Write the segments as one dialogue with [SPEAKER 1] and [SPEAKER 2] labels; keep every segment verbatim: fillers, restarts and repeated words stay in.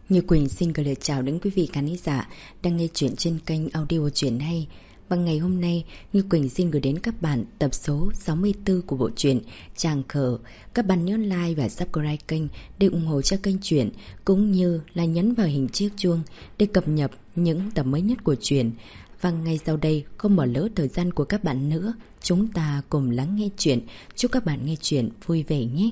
[SPEAKER 1] Như Quỳnh xin gửi lời chào đến quý vị khán giả đang nghe chuyện trên kênh audio Chuyện Hay. Và ngày hôm nay, Như Quỳnh xin gửi đến các bạn tập số sáu mươi tư của bộ truyện Tràng Khờ. Các bạn nhớ like và subscribe kênh để ủng hộ cho kênh truyện, cũng như là nhấn vào hình chiếc chuông để cập nhật những tập mới nhất của truyện. Và ngay sau đây, không bỏ lỡ thời gian của các bạn nữa, chúng ta cùng lắng nghe chuyện. Chúc các bạn nghe chuyện vui vẻ nhé!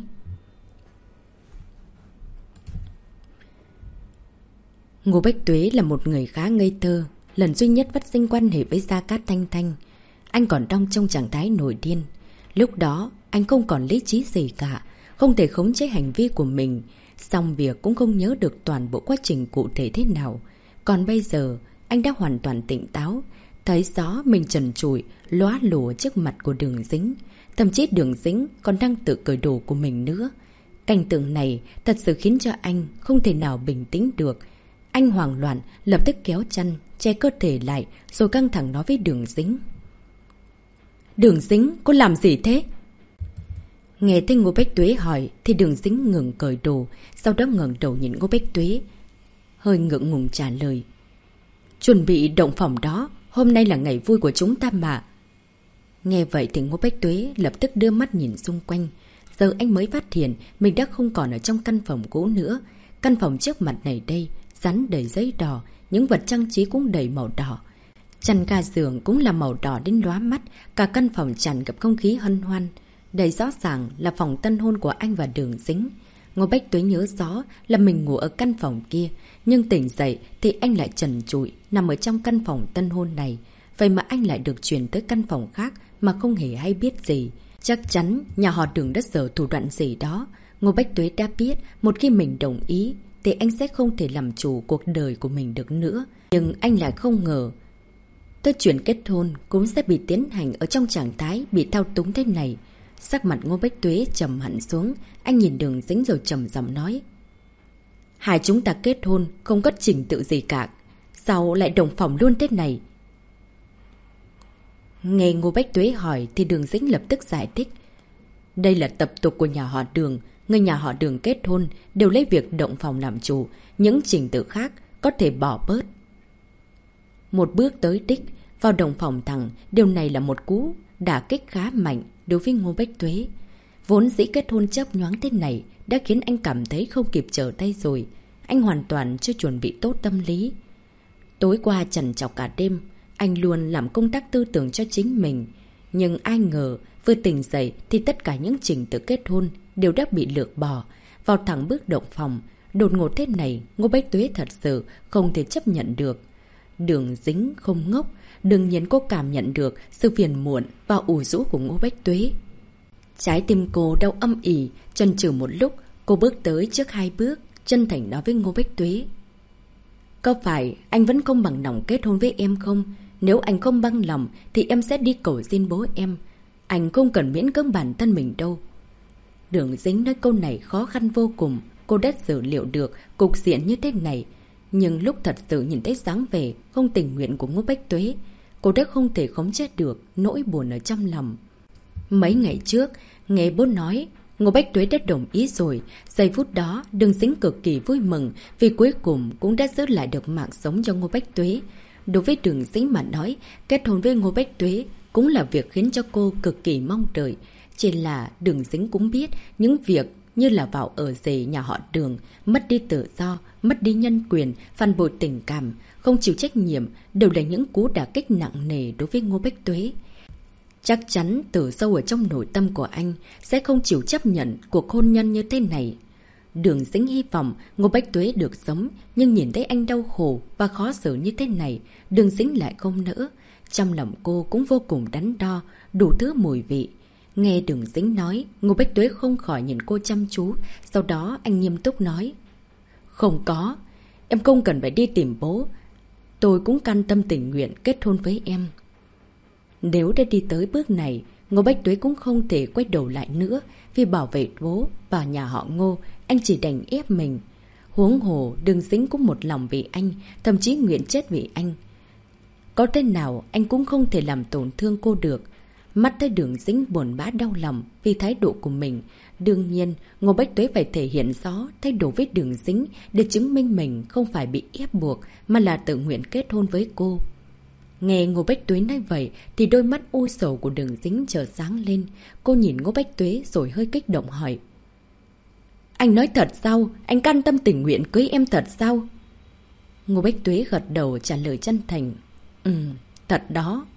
[SPEAKER 1] Ngô Bách Tuế là một người khá ngây thơ, lần duy nhất phát sinh quan hệ với Gia Cát Thanh Thanh. Anh còn đang trong trạng thái nổi điên. Lúc đó, anh không còn lý trí gì cả, không thể khống chế hành vi của mình. Xong việc cũng không nhớ được toàn bộ quá trình cụ thể thế nào. Còn bây giờ, anh đã hoàn toàn tỉnh táo, thấy rõ mình trần trụi, lóa lùa trước mặt của Đường Dính. Thậm chí Đường Dính còn đang tự cởi đồ của mình nữa. Cảnh tượng này thật sự khiến cho anh không thể nào bình tĩnh được. Anh hoảng loạn, lập tức kéo chăn, che cơ thể lại, rồi căng thẳng nói với Đường Dính. Đường Dính, cô làm gì thế? Nghe thấy Ngô Bách Tuế hỏi, thì Đường Dính ngừng cởi đồ, sau đó ngẩng đầu nhìn Ngô Bách Tuế, hơi ngượng ngùng trả lời. Chuẩn bị động phòng đó, hôm nay là ngày vui của chúng ta mà. Nghe vậy thì Ngô Bách Tuế lập tức đưa mắt nhìn xung quanh. Giờ anh mới phát hiện mình đã không còn ở trong căn phòng cũ nữa. Căn phòng trước mặt này đây dán đầy giấy đỏ, những vật trang trí cũng đầy màu đỏ. Chăn ga giường cũng là màu đỏ đến lóa mắt, cả căn phòng tràn ngập không khí hân hoan. Đây rõ ràng là phòng tân hôn của anh và Đường Dính. Ngô Bách Tuế nhớ rõ là mình ngủ ở căn phòng kia, nhưng tỉnh dậy thì anh lại trần trụi nằm ở trong căn phòng tân hôn này. Vậy mà anh lại được chuyển tới căn phòng khác mà không hề hay biết gì. Chắc chắn nhà họ Đường đã giở thủ đoạn gì đó. Ngô Bách Tuế đã biết một khi mình đồng ý thì anh sẽ không thể làm chủ cuộc đời của mình được nữa. Nhưng anh lại không ngờ tới chuyện kết hôn cũng sẽ bị tiến hành ở trong trạng thái bị thao túng thế này. Sắc mặt Ngô Bách Tuế trầm hẳn xuống, anh nhìn Đường Dính rồi trầm giọng nói. Hai chúng ta kết hôn không có trình tự gì cả, sao lại đồng phòng luôn thế này? Nghe Ngô Bách Tuế hỏi thì Đường Dính lập tức giải thích. Đây là tập tục của nhà họ Đường. Người nhà họ Đường kết hôn đều lấy việc động phòng làm chủ, những trình tự khác có thể bỏ bớt. Một bước tới đích, vào động phòng thẳng, điều này là một cú đả kích khá mạnh đối với Ngô Bách Tuế. Vốn dĩ kết hôn chớp nhoáng thế này đã khiến anh cảm thấy không kịp trở tay rồi. Anh hoàn toàn chưa chuẩn bị tốt tâm lý. Tối qua trằn trọc cả đêm, anh luôn làm công tác tư tưởng cho chính mình. Nhưng ai ngờ vừa tỉnh dậy thì tất cả những trình tự kết hôn đều đã bị lược bỏ. Vào thẳng bước động phòng, đột ngột thế này, Ngô Bách Tuế thật sự không thể chấp nhận được. Đường Dính không ngốc, đương nhiên cô cảm nhận được sự phiền muộn và ủ rũ của Ngô Bách Tuế. Trái tim cô đau âm ỉ, chần chừ một lúc, cô bước tới trước hai bước, chân thành nói với Ngô Bách Tuế. Có phải anh vẫn không bằng lòng kết hôn với em không? Nếu anh không bằng lòng thì em sẽ đi cầu xin bố em. Anh không cần miễn cưỡng bản thân mình đâu. Đường Dính nói câu này khó khăn vô cùng. Cô đã dự liệu được cục diện như thế này. Nhưng lúc thật sự nhìn thấy dáng vẻ không tình nguyện của Ngô Bách Tuế, cô đã không thể khống chế được nỗi buồn ở trong lòng. Mấy ngày trước, nghe bố nói Ngô Bách Tuế đã đồng ý rồi. Giây phút đó, Đường Dính cực kỳ vui mừng vì cuối cùng cũng đã giữ lại được mạng sống cho Ngô Bách Tuế. Đối với Đường Dính mà nói, kết hôn với Ngô Bách Tuế cũng là việc khiến cho cô cực kỳ mong đợi. Chỉ là Đường Dính cũng biết những việc như là vào ở rể nhà họ Đường, mất đi tự do, mất đi nhân quyền, phản bội tình cảm, không chịu trách nhiệm đều là những cú đả kích nặng nề đối với Ngô Bách Tuế. Chắc chắn từ sâu ở trong nội tâm của anh sẽ không chịu chấp nhận cuộc hôn nhân như thế này. Đường Dính hy vọng Ngô Bách Tuế được sống, nhưng nhìn thấy anh đau khổ và khó xử như thế này, Đường Dính lại không nỡ. Trong lòng cô cũng vô cùng đắn đo, đủ thứ mùi vị. Nghe Đường Dính nói, Ngô Bách Tuế không khỏi nhìn cô chăm chú. Sau đó anh nghiêm túc nói. Không có, em không cần phải đi tìm bố. Tôi cũng can tâm tình nguyện kết hôn với em. Nếu đã đi tới bước này, Ngô Bách Tuế cũng không thể quay đầu lại nữa. Vì bảo vệ bố và nhà họ Ngô, anh chỉ đành ép mình. Huống hồ, Đường Dính cũng một lòng vì anh, thậm chí nguyện chết vì anh. Có thế nào anh cũng không thể làm tổn thương cô được. mắt thấy Đường Dĩnh buồn bã đau lòng vì thái độ của mình. Đương nhiên, Ngô Bách Tuế phải thể hiện rõ thái độ với Đường Dĩnh để chứng minh mình không phải bị ép buộc mà là tự nguyện kết hôn với cô. Nghe Ngô Bách Tuế nói vậy thì đôi mắt u sầu của Đường Dĩnh chợt sáng lên. Cô nhìn Ngô Bách Tuế rồi hơi kích động hỏi. Anh nói thật sao? Anh can tâm tình nguyện cưới em thật sao? Ngô Bách Tuế gật đầu trả lời chân thành. Ừ, thật đó.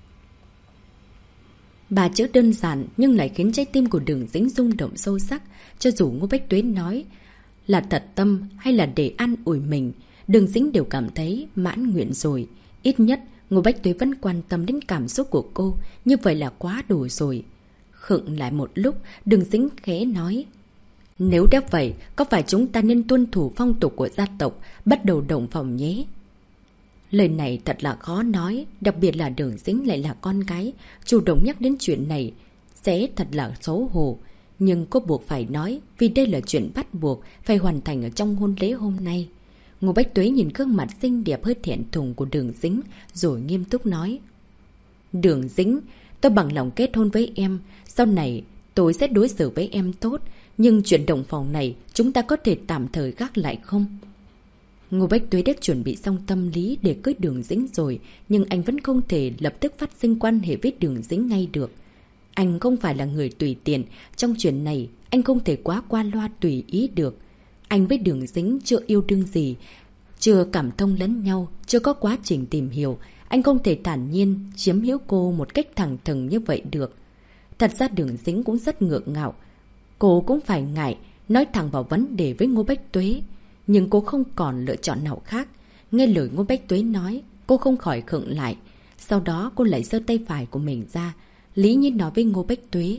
[SPEAKER 1] Ba chữ đơn giản nhưng lại khiến trái tim của Đường Dĩnh rung động sâu sắc. Cho dù Ngô Bách Tuế nói là thật tâm hay là để an ủi mình, Đường Dĩnh đều cảm thấy mãn nguyện rồi. Ít nhất Ngô Bách Tuế vẫn quan tâm đến cảm xúc của cô, như vậy là quá đủ rồi. Khựng lại một lúc, Đường Dĩnh khẽ nói. Nếu đã vậy, có phải chúng ta nên tuân thủ phong tục của gia tộc, bắt đầu động phòng nhé? Lời này thật là khó nói, đặc biệt là Đường Dĩnh lại là con gái, chủ động nhắc đến chuyện này, sẽ thật là xấu hổ. Nhưng cô buộc phải nói, vì đây là chuyện bắt buộc, phải hoàn thành ở trong hôn lễ hôm nay. Ngô Bách Tuế nhìn gương mặt xinh đẹp hơi thẹn thùng của Đường Dĩnh, rồi nghiêm túc nói. Đường Dĩnh, tôi bằng lòng kết hôn với em, sau này tôi sẽ đối xử với em tốt, nhưng chuyện động phòng này chúng ta có thể tạm thời gác lại không? Ngô Bách Tuế đã chuẩn bị xong tâm lý để cưới Đường Dĩnh rồi, nhưng anh vẫn không thể lập tức phát sinh quan hệ với Đường Dĩnh ngay được. Anh không phải là người tùy tiện, trong chuyện này anh không thể quá qua loa tùy ý được. Anh với Đường Dĩnh chưa yêu đương gì, chưa cảm thông lẫn nhau, chưa có quá trình tìm hiểu. Anh không thể thản nhiên chiếm hữu cô một cách thẳng thừng như vậy được. Thật ra Đường Dĩnh cũng rất ngượng ngạo. Cô cũng phải ngại nói thẳng vào vấn đề với Ngô Bách Tuế. Nhưng cô không còn lựa chọn nào khác. Nghe lời Ngô Bách Tuế nói, cô không khỏi khựng lại. Sau đó cô lại giơ tay phải của mình ra, lý nhiên nói với Ngô Bách Tuế.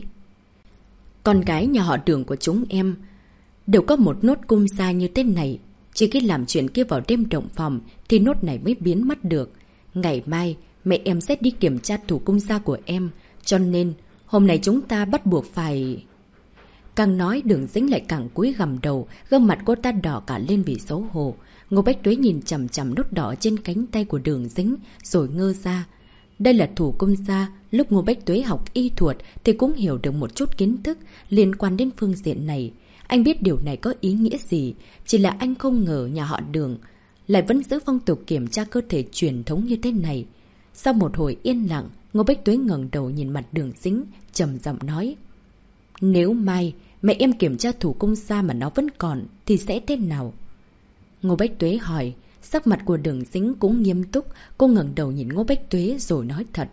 [SPEAKER 1] Con gái nhà họ Đường của chúng em đều có một nốt cung xa như thế này. Chỉ khi làm chuyện kia vào đêm động phòng thì nốt này mới biến mất được. Ngày mai mẹ em sẽ đi kiểm tra thủ cung xa của em, cho nên hôm nay chúng ta bắt buộc phải... Càng nói Đường Dĩnh lại càng cúi gằm đầu, gương mặt cô ta đỏ cả lên vì xấu hổ. Ngô Bách Tuế nhìn chằm chằm nốt đỏ trên cánh tay của Đường Dĩnh rồi ngơ ra. Đây là thủ cung xa, lúc Ngô Bách Tuế học y thuật thì cũng hiểu được một chút kiến thức liên quan đến phương diện này. Anh biết điều này có ý nghĩa gì, chỉ là anh không ngờ nhà họ Đường lại vẫn giữ phong tục kiểm tra cơ thể truyền thống như thế này. Sau một hồi yên lặng, Ngô Bách Tuế ngẩng đầu nhìn mặt Đường Dĩnh, trầm giọng nói. Nếu mai mẹ em kiểm tra thủ cung xa mà nó vẫn còn thì sẽ thế nào? Ngô Bách Tuế hỏi. Sắc mặt của Đường Dĩnh cũng nghiêm túc. Cô ngẩng đầu nhìn Ngô Bách Tuế rồi nói thật.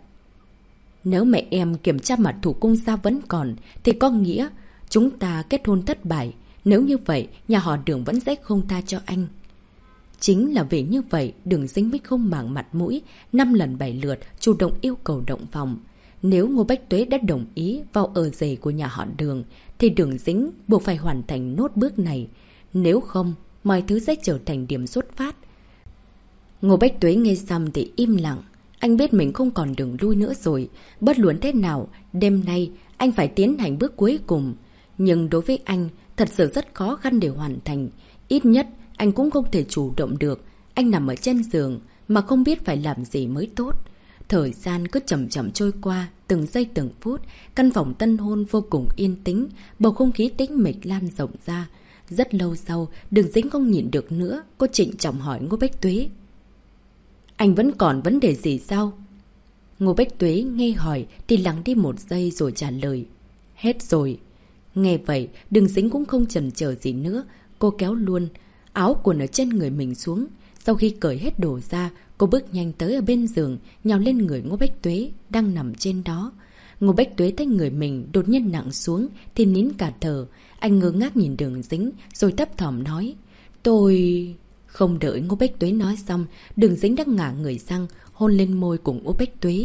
[SPEAKER 1] Nếu mẹ em kiểm tra mặt thủ cung xa vẫn còn thì có nghĩa chúng ta kết hôn thất bại. Nếu như vậy nhà họ Đường vẫn sẽ không tha cho anh. Chính là vì như vậy Đường Dĩnh mới không màng mặt mũi, năm lần bảy lượt chủ động yêu cầu động phòng. Nếu Ngô Bách Tuế đã đồng ý vào ở rể của nhà họ Đường thì Đường Dĩnh buộc phải hoàn thành nốt bước này. Nếu không, mọi thứ sẽ trở thành điểm xuất phát. Ngô Bách Tuế nghe xong thì im lặng. Anh biết mình không còn đường lui nữa rồi. Bất luận thế nào, đêm nay anh phải tiến hành bước cuối cùng. Nhưng đối với anh, thật sự rất khó khăn để hoàn thành. Ít nhất, anh cũng không thể chủ động được. Anh nằm ở trên giường mà không biết phải làm gì mới tốt. Thời gian cứ chậm chậm trôi qua, từng giây từng phút, căn phòng tân hôn vô cùng yên tĩnh, bầu không khí tĩnh mịch lan rộng ra. Rất lâu sau, Đường Dĩnh không nhịn được nữa, cô trịnh trọng hỏi Ngô Bách Tuế. Anh vẫn còn vấn đề gì sao? Ngô Bách Tuế nghe hỏi thì lắng đi một giây rồi trả lời. Hết rồi. Nghe vậy, Đường Dĩnh cũng không chần chờ gì nữa, cô kéo luôn áo quần ở trên người mình xuống. Sau khi cởi hết đồ ra, cô bước nhanh tới ở bên giường, nhào lên người Ngô Bách Tuế đang nằm trên đó. Ngô Bách Tuế thấy người mình đột nhiên nặng xuống thì nín cả thở. Anh ngơ ngác nhìn Đường Dĩnh rồi thấp thỏm nói. Tôi... Không đợi Ngô Bách Tuế nói xong, Đường Dĩnh đã ngả người sang, hôn lên môi cùng Ngô Bách Tuế.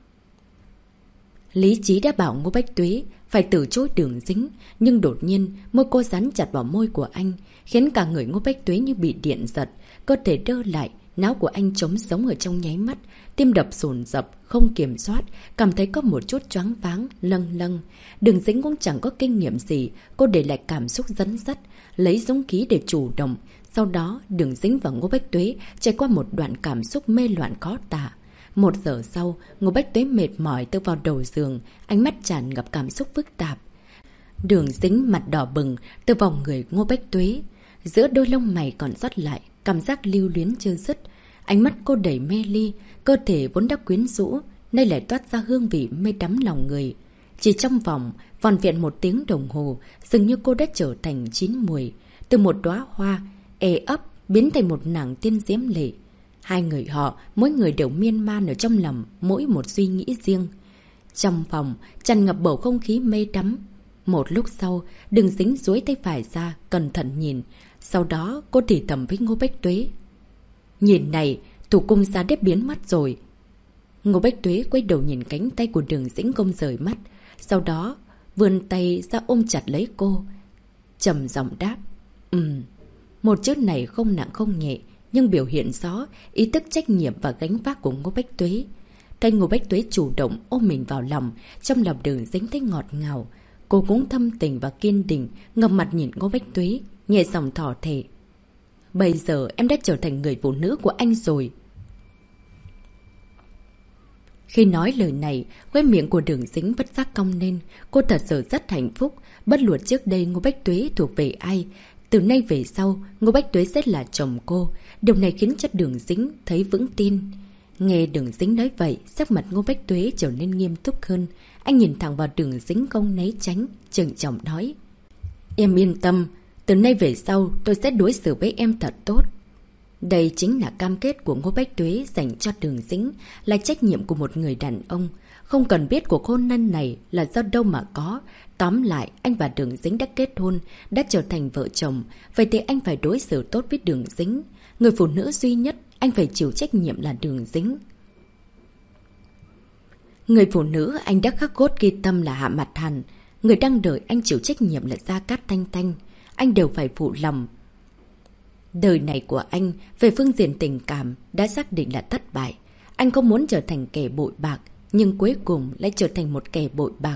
[SPEAKER 1] Lý trí đã bảo Ngô Bách Tuế phải từ chối Đường Dĩnh, nhưng đột nhiên môi cô dán chặt vào môi của anh, khiến cả người Ngô Bách Tuế như bị điện giật, cơ thể đơ lại, não của anh trống sống ở trong nháy mắt, tim đập dồn dập, không kiểm soát, cảm thấy có một chút choáng váng, lâng lâng. Đường Dĩnh cũng chẳng có kinh nghiệm gì, cô để lại cảm xúc dẫn dắt, lấy dũng khí để chủ động. Sau đó, Đường Dĩnh và Ngô Bách Tuế trải qua một đoạn cảm xúc mê loạn khó tả. Một giờ sau, Ngô Bách Tuế mệt mỏi tựa vào đầu giường, ánh mắt tràn ngập cảm xúc phức tạp. Đường Dính mặt đỏ bừng tựa vào người Ngô Bách Tuế. Giữa đôi lông mày còn sót lại, cảm giác lưu luyến chưa dứt. Ánh mắt cô đầy mê ly, cơ thể vốn đã quyến rũ, nay lại toát ra hương vị mê đắm lòng người. Chỉ trong vòng, vòn vẹn một tiếng đồng hồ, dường như cô đã trở thành chín mùi. Từ một đóa hoa, ê ấp, biến thành một nàng tiên diễm lệ. Hai người họ, mỗi người đều miên man ở trong lòng, mỗi một suy nghĩ riêng. Trong phòng, tràn ngập bầu không khí mê đắm. Một lúc sau, Đường Dính duỗi tay phải ra, cẩn thận nhìn. Sau đó, cô thì thầm với Ngô Bách Tuế. Nhìn này, thủ cung xa đếp biến mất rồi. Ngô Bách Tuế quay đầu nhìn cánh tay của Đường Dính không rời mắt. Sau đó, vươn tay ra ôm chặt lấy cô. Trầm giọng đáp. Ừm. Một chữ này không nặng không nhẹ, nhưng biểu hiện rõ ý thức trách nhiệm và gánh vác của Ngô Bách Tuế. Tay Ngô Bách Tuế chủ động ôm mình vào lòng, trong lòng Đường Dính thấy ngọt ngào. Cô cũng thâm tình và kiên định, ngập mặt nhìn Ngô Bách Tuế, nhẹ giọng thỏ thề. Bây giờ em đã trở thành người phụ nữ của anh rồi. Khi nói lời này, khóe miệng của Đường Dính bất giác cong lên. Cô thật sự rất hạnh phúc. Bất luận trước đây Ngô Bách Tuế thuộc về ai, từ nay về sau, Ngô Bách Tuế sẽ là chồng cô. Điều này khiến cho Đường Dính thấy vững tin. Nghe Đường Dính nói vậy, sắc mặt Ngô Bách Tuế trở nên nghiêm túc hơn. Anh nhìn thẳng vào Đường Dính không né tránh, trừng trọng nói. Em yên tâm, từ nay về sau tôi sẽ đối xử với em thật tốt. Đây chính là cam kết của Ngô Bách Tuế dành cho Đường Dính, là trách nhiệm của một người đàn ông. Không cần biết cuộc hôn nhân này là do đâu mà có. Tóm lại, anh và Đường Dính đã kết hôn, đã trở thành vợ chồng. Vậy thì anh phải đối xử tốt với Đường Dính. Người phụ nữ duy nhất anh phải chịu trách nhiệm là Đường Dính. Người phụ nữ anh đã khắc cốt ghi tâm là Hạ Mặt Hàn. Người đang đợi anh chịu trách nhiệm là Gia Cát Thanh Thanh. Anh đều phải phụ lòng. Đời này của anh về phương diện tình cảm đã xác định là thất bại. Anh không muốn trở thành kẻ bội bạc, nhưng cuối cùng lại trở thành một kẻ bội bạc.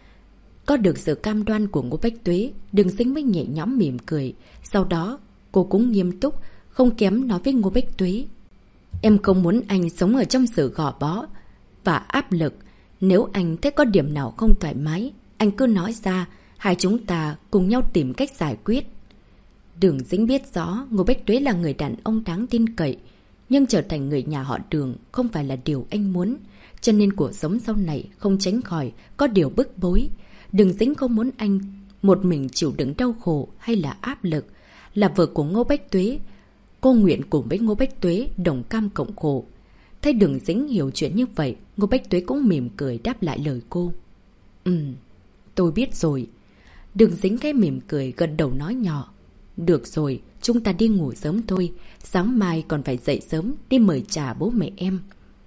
[SPEAKER 1] Có được sự cam đoan của Ngô Bách Tuế, Đường Dính mới nhẹ nhõm mỉm cười. Sau đó, cô cũng nghiêm túc, không kém nói với Ngô Bách Tuế. Em không muốn anh sống ở trong sự gò bó và áp lực. Nếu anh thấy có điểm nào không thoải mái, anh cứ nói ra, hai chúng ta cùng nhau tìm cách giải quyết. Đường Dính biết rõ Ngô Bách Tuế là người đàn ông đáng tin cậy, nhưng trở thành người nhà họ Đường không phải là điều anh muốn, cho nên cuộc sống sau này không tránh khỏi có điều bức bối. Đường Dính không muốn anh một mình chịu đựng đau khổ hay là áp lực. Là vợ của Ngô Bách Tuế, cô nguyện cùng với Ngô Bách Tuế đồng cam cộng khổ. Thấy Đường Dính hiểu chuyện như vậy, Ngô Bách Tuế cũng mỉm cười đáp lại lời cô. Ừm, tôi biết rồi. Đường Dính cái mỉm cười gật đầu nói nhỏ. Được rồi, chúng ta đi ngủ sớm thôi. Sáng mai còn phải dậy sớm đi mời trà bố mẹ em.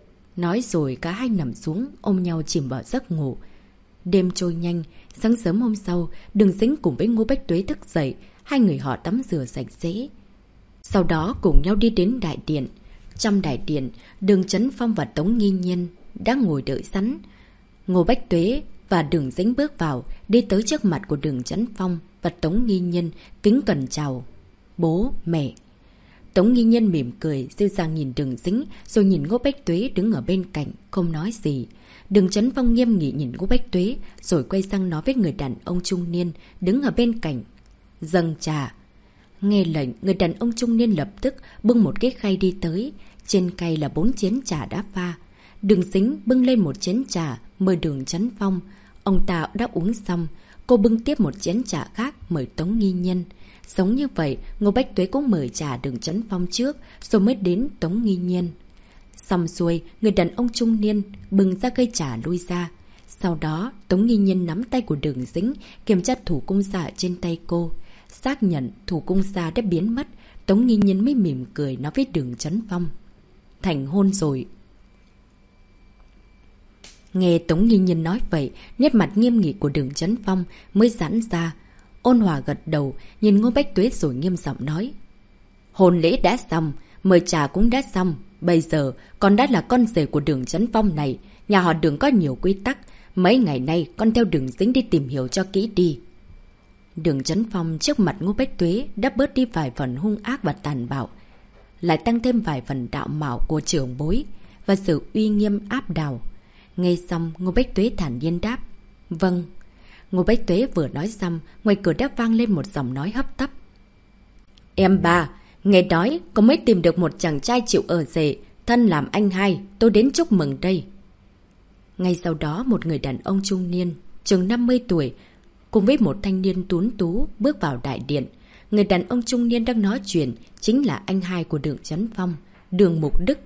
[SPEAKER 1] Nói rồi cả hai nằm xuống ôm nhau chìm vào giấc ngủ. Đêm trôi nhanh, sáng sớm hôm sau, Đường Dính cùng với Ngô Bách Tuế thức dậy. Hai người họ tắm rửa sạch sẽ. Sau đó cùng nhau đi đến đại điện. Trong đại điện, Đường Chấn Phong và Tống Nghi Nhiên đã ngồi đợi sẵn. Ngô Bách Tuế và Đường Dính bước vào, đi tới trước mặt của Đường Chấn Phong và Tống Nghi Nhiên kính cẩn chào. Bố, mẹ. Tống Nghi Nhiên mỉm cười, dịu dàng nhìn Đường Dính, rồi nhìn Ngô Bách Tuế đứng ở bên cạnh, không nói gì. Đường Chấn Phong nghiêm nghị nhìn Ngô Bách Tuế, rồi quay sang nói với người đàn ông trung niên đứng ở bên cạnh. Dâng trà. Nghe lệnh, người đàn ông trung niên lập tức bưng một cái khay đi tới. Trên khay là bốn chén trà đã pha. Đường Dính bưng lên một chén trà, mời Đường Chấn Phong. Ông ta đã uống xong, cô bưng tiếp một chén trà khác mời Tống Nghi Nhiên. Giống như vậy, Ngô Bách Tuế cũng mời trà Đường Chấn Phong trước, rồi mới đến Tống Nghi Nhiên. Xong xuôi, người đàn ông trung niên bưng ra cây trà lui ra. Sau đó, Tống Nghi Nhiên nắm tay của Đường Dính, kiểm tra thủ cung xa trên tay cô. Xác nhận thủ cung xa đã biến mất, Tống Nghi Nhiên mới mỉm cười nói với Đường Chấn Phong. Thành hôn rồi. Nghe Tống Nghi Nhiên nói vậy, nét mặt nghiêm nghị của Đường Chấn Phong mới giãn ra. Ôn hòa gật đầu, nhìn Ngô Bách Tuế rồi nghiêm giọng nói. Hôn lễ đã xong, mời trà cũng đã xong. Bây giờ, con đã là con rể của Đường Chấn Phong này. Nhà họ Đường có nhiều quy tắc. Mấy ngày nay, con theo Đường Dính đi tìm hiểu cho kỹ đi. Đường Chấn Phong trước mặt Ngô Bách Tuế đã bớt đi vài phần hung ác và tàn bạo, lại tăng thêm vài phần đạo mạo của trưởng bối. và sự uy nghiêm áp đảo. Nghe xong, Ngô Bách Tuế thản nhiên đáp. Vâng. Ngô Bách Tuế vừa nói xong, ngoài cửa đã vang lên một giọng nói hấp tấp. Em ba, nghe nói có mới tìm được một chàng trai chịu ở rể, thân làm anh hai, tôi đến chúc mừng đây. Ngay sau đó một người đàn ông trung niên, chừng năm mươi tuổi, cùng với một thanh niên tuấn tú bước vào đại điện. Người đàn ông trung niên đang nói chuyện chính là anh hai của Đường Chấn Phong, Đường Mục Đức.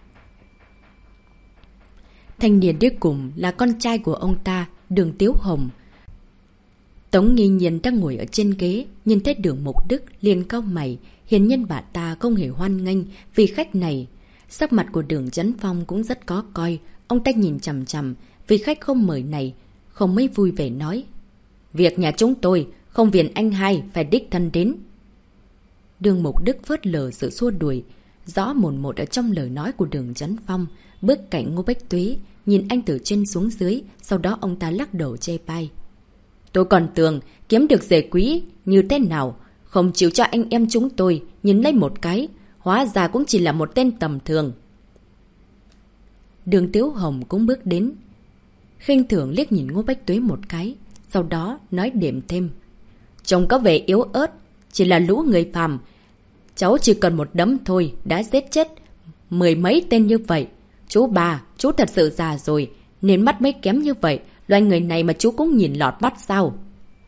[SPEAKER 1] Thanh niên đi cùng là con trai của ông ta, Đường Tiếu Hồng. Tống Nghi Nhiên đang ngồi ở trên ghế, nhìn thấy Đường Mục Đức liền cau mày, hiển nhiên bà ta không hề hoan nghênh vì khách này. Sắc mặt của Đường Chấn Phong cũng rất có coi, ông ta nhìn chằm chằm vì khách không mời này, không mấy vui vẻ nói. Việc nhà chúng tôi, không phiền anh hai phải đích thân đến. Đường Mục Đức phớt lờ sự xua đuổi, rõ mồn một ở trong lời nói của Đường Chấn Phong, bước cạnh Ngô Bách Tuế, nhìn anh từ trên xuống dưới, sau đó ông ta lắc đầu chê bai. Tôi còn tưởng kiếm được rể quý như thế nào, không chịu cho anh em chúng tôi nhìn lấy một cái, hóa ra cũng chỉ là một tên tầm thường. Đường Tiếu Hồng cũng bước đến, khinh thường liếc nhìn Ngô Bách Tuế một cái, sau đó nói đệm thêm. Trông có vẻ yếu ớt, chỉ là lũ người phàm. Cháu chỉ cần một đấm thôi đã giết chết mười mấy tên như vậy. Chú bà, chú thật sự già rồi, nên mắt mới kém như vậy. Loại người này mà chú cũng nhìn lọt mắt sao?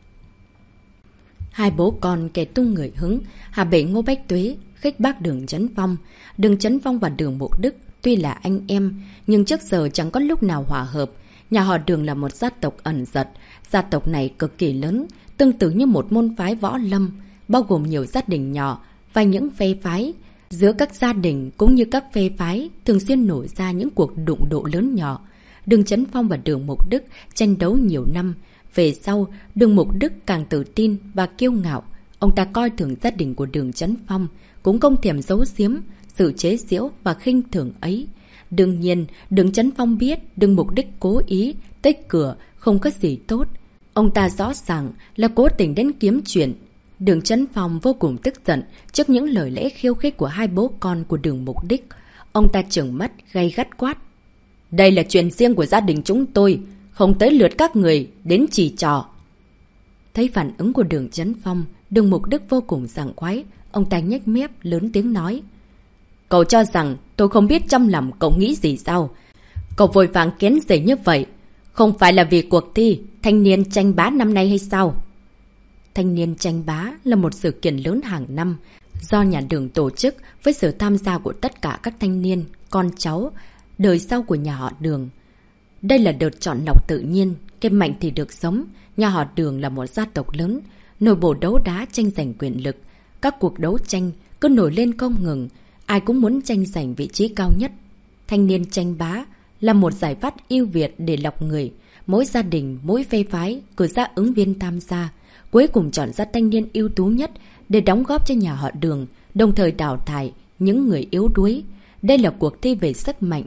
[SPEAKER 1] Hai bố con kẻ tung người hứng, hạ bệ Ngô Bách Tuế, khích bác Đường Chấn Phong. Đường Chấn Phong và Đường Mục Đức tuy là anh em, nhưng trước giờ chẳng có lúc nào hòa hợp. Nhà họ Đường là một gia tộc ẩn giật. Gia tộc này cực kỳ lớn, tương tự như một môn phái võ lâm, bao gồm nhiều gia đình nhỏ và những phe phái. Giữa các gia đình cũng như các phe phái thường xuyên nổi ra những cuộc đụng độ lớn nhỏ. Đường Chấn Phong và Đường Mục Đức tranh đấu nhiều năm. Về sau, Đường Mục Đức càng tự tin và kiêu ngạo. Ông ta coi thường gia đình của Đường Chấn Phong, cũng không thèm giấu giếm sự chế giễu và khinh thường ấy. Đương nhiên, Đường Chấn Phong biết Đường Mục Đức cố ý tới cửa không có gì tốt. Ông ta rõ ràng là cố tình đến kiếm chuyện. Đường Chấn Phong vô cùng tức giận trước những lời lẽ khiêu khích của hai bố con của Đường Mục Đức. Ông ta trừng mắt gay gắt quát. Đây là chuyện riêng của gia đình chúng tôi, không tới lượt các người đến chỉ trò. Thấy phản ứng của Đường Chấn Phong, Đường Mục Đức vô cùng sảng khoái. Ông ta nhếch mép lớn tiếng nói. Cậu cho rằng tôi không biết trong lòng cậu nghĩ gì sao? Cậu vội vàng kén rể như vậy, không phải là vì cuộc thi thanh niên tranh bá năm nay hay sao? Thanh niên tranh bá là một sự kiện lớn hàng năm do nhà Đường tổ chức với sự tham gia của tất cả các thanh niên, con cháu, đời sau của nhà họ Đường. Đây là đợt chọn lọc tự nhiên, kẻ mạnh thì được sống. Nhà họ Đường là một gia tộc lớn, nội bộ đấu đá tranh giành quyền lực. Các cuộc đấu tranh cứ nổi lên không ngừng, ai cũng muốn tranh giành vị trí cao nhất. Thanh niên tranh bá là một giải pháp ưu việt để lọc người. Mỗi gia đình, mỗi phe phái cử ra ứng viên tham gia, cuối cùng chọn ra thanh niên ưu tú nhất để đóng góp cho nhà họ Đường, đồng thời đào thải những người yếu đuối. Đây là cuộc thi về sức mạnh.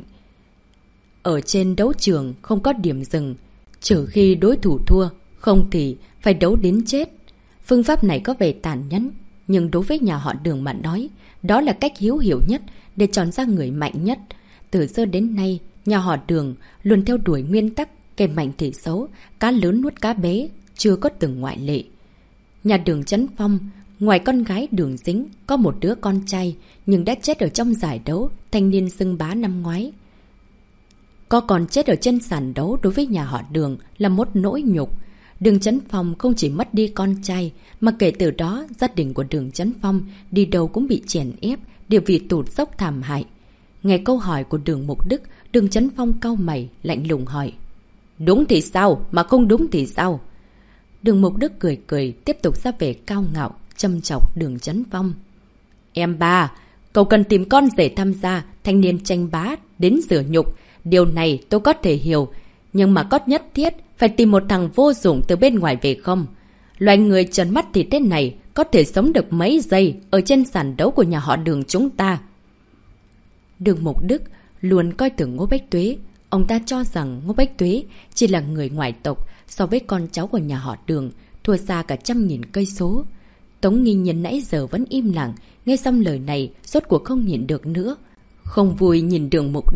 [SPEAKER 1] Ở trên đấu trường không có điểm dừng, trừ khi đối thủ thua, không thì phải đấu đến chết. Phương pháp này có vẻ tàn nhẫn, nhưng đối với nhà họ Đường mà nói, đó là cách hữu hiệu nhất để chọn ra người mạnh nhất. Từ xưa đến nay, nhà họ Đường luôn theo đuổi nguyên tắc kẻ mạnh thì xấu, cá lớn nuốt cá bé, chưa có từng ngoại lệ. Nhà Đường Chấn Phong, ngoài con gái Đường Dính, có một đứa con trai, nhưng đã chết ở trong giải đấu thanh niên xưng bá năm ngoái. Có còn chết ở trên sàn đấu đối với nhà họ Đường là một nỗi nhục. Đường Chấn Phong không chỉ mất đi con trai, mà kể từ đó gia đình của Đường Chấn Phong đi đâu cũng bị chèn ép, địa vị tụt dốc thảm hại. Nghe câu hỏi của Đường Mục Đức, Đường Chấn Phong cau mày, lạnh lùng hỏi. Đúng thì sao, mà không đúng thì sao? Đường Mục Đức cười cười, tiếp tục ra vẻ cao ngạo, châm chọc Đường Chấn Phong. Em ba, cậu cần tìm con rể tham gia thanh niên tranh bá đến rửa nhục. Điều này tôi có thể hiểu, nhưng mà có nhất thiết phải tìm một thằng vô dụng từ bên ngoài về không? Loại người trần mắt thì thế này có thể sống được mấy giây ở trên sàn đấu của nhà họ Đường chúng ta. Đường Mục Đức luôn coi thường Ngô Bách Tuế. Ông ta cho rằng Ngô Bách Tuế chỉ là người ngoại tộc, so với con cháu của nhà họ Đường thua xa cả trăm nghìn cây số. Tống Nghi Nhiên nãy giờ vẫn im lặng, nghe xong lời này rốt cuộc không nhịn được nữa. Không vui nhìn Đường Mục Đức,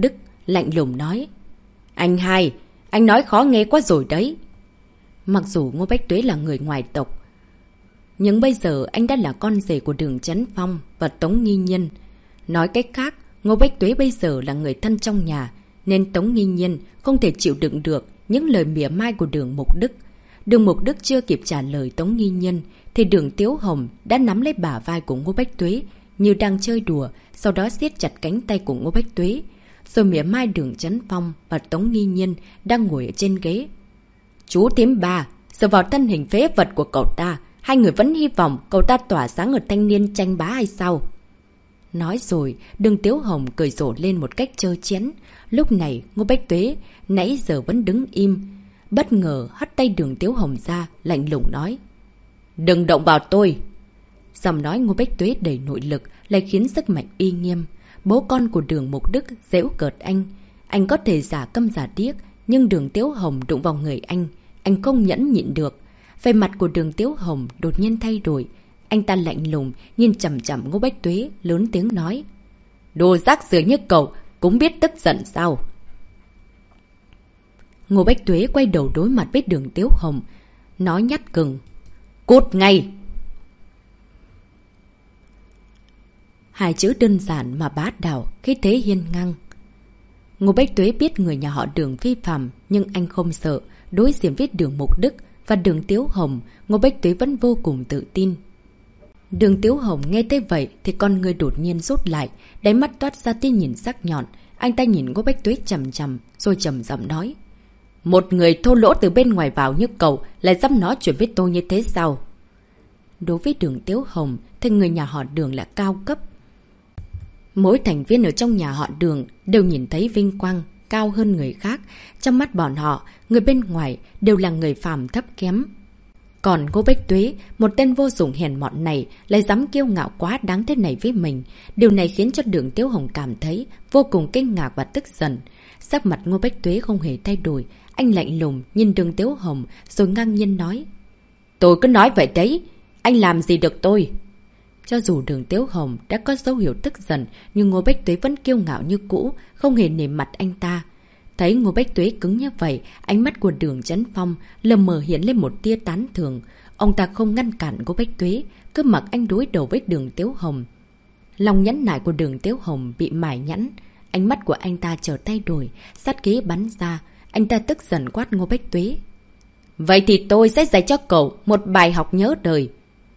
[SPEAKER 1] lạnh lùng nói. Anh hai, anh nói khó nghe quá rồi đấy. Mặc dù Ngô Bách Tuế là người ngoài tộc, nhưng bây giờ anh đã là con rể của Đường Chấn Phong và Tống Nghi Nhiên. Nói cách khác, Ngô Bách Tuế bây giờ là người thân trong nhà, nên Tống Nghi Nhiên không thể chịu đựng được những lời mỉa mai của Đường Mục Đức. Đường Mục Đức chưa kịp trả lời Tống Nghi Nhiên, thì Đường Tiếu Hồng đã nắm lấy bả vai của Ngô Bách Tuế như đang chơi đùa, sau đó siết chặt cánh tay của Ngô Bách Tuế, rồi mỉa mai Đường Chấn Phong và Tống Nghi Nhiên đang ngồi ở trên ghế. Chú thím bà, dựa vào thân hình phế vật của cậu ta, hai người vẫn hy vọng cậu ta tỏa sáng ở thanh niên tranh bá hay sao? Nói rồi, Đường Tiếu Hồng cười rộ lên một cách trơ chén. Lúc này, Ngô Bách Tuế nãy giờ vẫn đứng im, bất ngờ hất tay Đường Tiếu Hồng ra, lạnh lùng nói. Đừng động vào tôi! Giọng nói Ngô Bách Tuế đầy nội lực, lại khiến sức mạnh uy nghiêm. Bố con của Đường Mục Đức giễu cợt anh. Anh có thể giả câm giả điếc, nhưng Đường Tiếu Hồng đụng vào người anh, anh không nhẫn nhịn được. Về mặt của Đường Tiếu Hồng đột nhiên thay đổi. Anh ta lạnh lùng, nhìn chằm chằm Ngô Bách Tuế, lớn tiếng nói. Đồ rác rưởi như cậu, cũng biết tức giận sao? Ngô Bách Tuế quay đầu đối mặt với Đường Tiếu Hồng, nói nhát gừng. Cút ngay! Hai chữ đơn giản mà bá đạo, khí thế hiên ngang. Ngô Bách Tuế biết người nhà họ Đường vi phạm, nhưng anh không sợ. Đối diện với Đường Mục Đức và Đường Tiếu Hồng, Ngô Bách Tuế vẫn vô cùng tự tin. Đường Tiếu Hồng nghe tới vậy thì con người đột nhiên rút lại, đáy mắt toát ra tia nhìn sắc nhọn. Anh ta nhìn Ngô Bách Tuế chằm chằm, rồi trầm giọng nói. Một người thô lỗ từ bên ngoài vào như cậu lại dám nói chuyện với tôi như thế sao? Đối với Đường Tiếu Hồng thì người nhà họ Đường là cao cấp. Mỗi thành viên ở trong nhà họ Đường đều nhìn thấy vinh quang cao hơn người khác. Trong mắt bọn họ, người bên ngoài đều là người phàm thấp kém. Còn Ngô Bách Tuế, một tên vô dụng hèn mọn này, lại dám kiêu ngạo quá đáng thế này với mình. Điều này khiến cho Đường Tiếu Hồng cảm thấy vô cùng kinh ngạc và tức giận. Sắc mặt Ngô Bách Tuế không hề thay đổi. Anh lạnh lùng nhìn Đường Tiếu Hồng rồi ngang nhiên nói. Tôi cứ nói vậy đấy, anh làm gì được tôi? Cho dù Đường Tiếu Hồng đã có dấu hiệu tức giận, nhưng Ngô Bách Tuế vẫn kiêu ngạo như cũ, không hề nể mặt anh ta. Thấy Ngô Bách Tuế cứng như vậy, ánh mắt của Đường Chấn Phong lờ mờ hiện lên một tia tán thưởng. Ông ta không ngăn cản Ngô Bách Tuế, cứ mặc anh đối đầu với Đường Tiếu Hồng. Lòng nhẫn nại của Đường Tiếu Hồng bị mài nhẵn, ánh mắt của anh ta chợt thay đổi, sát khí bắn ra. Anh ta tức giận quát Ngô Bách Tuế. Vậy thì tôi sẽ dạy cho cậu một bài học nhớ đời.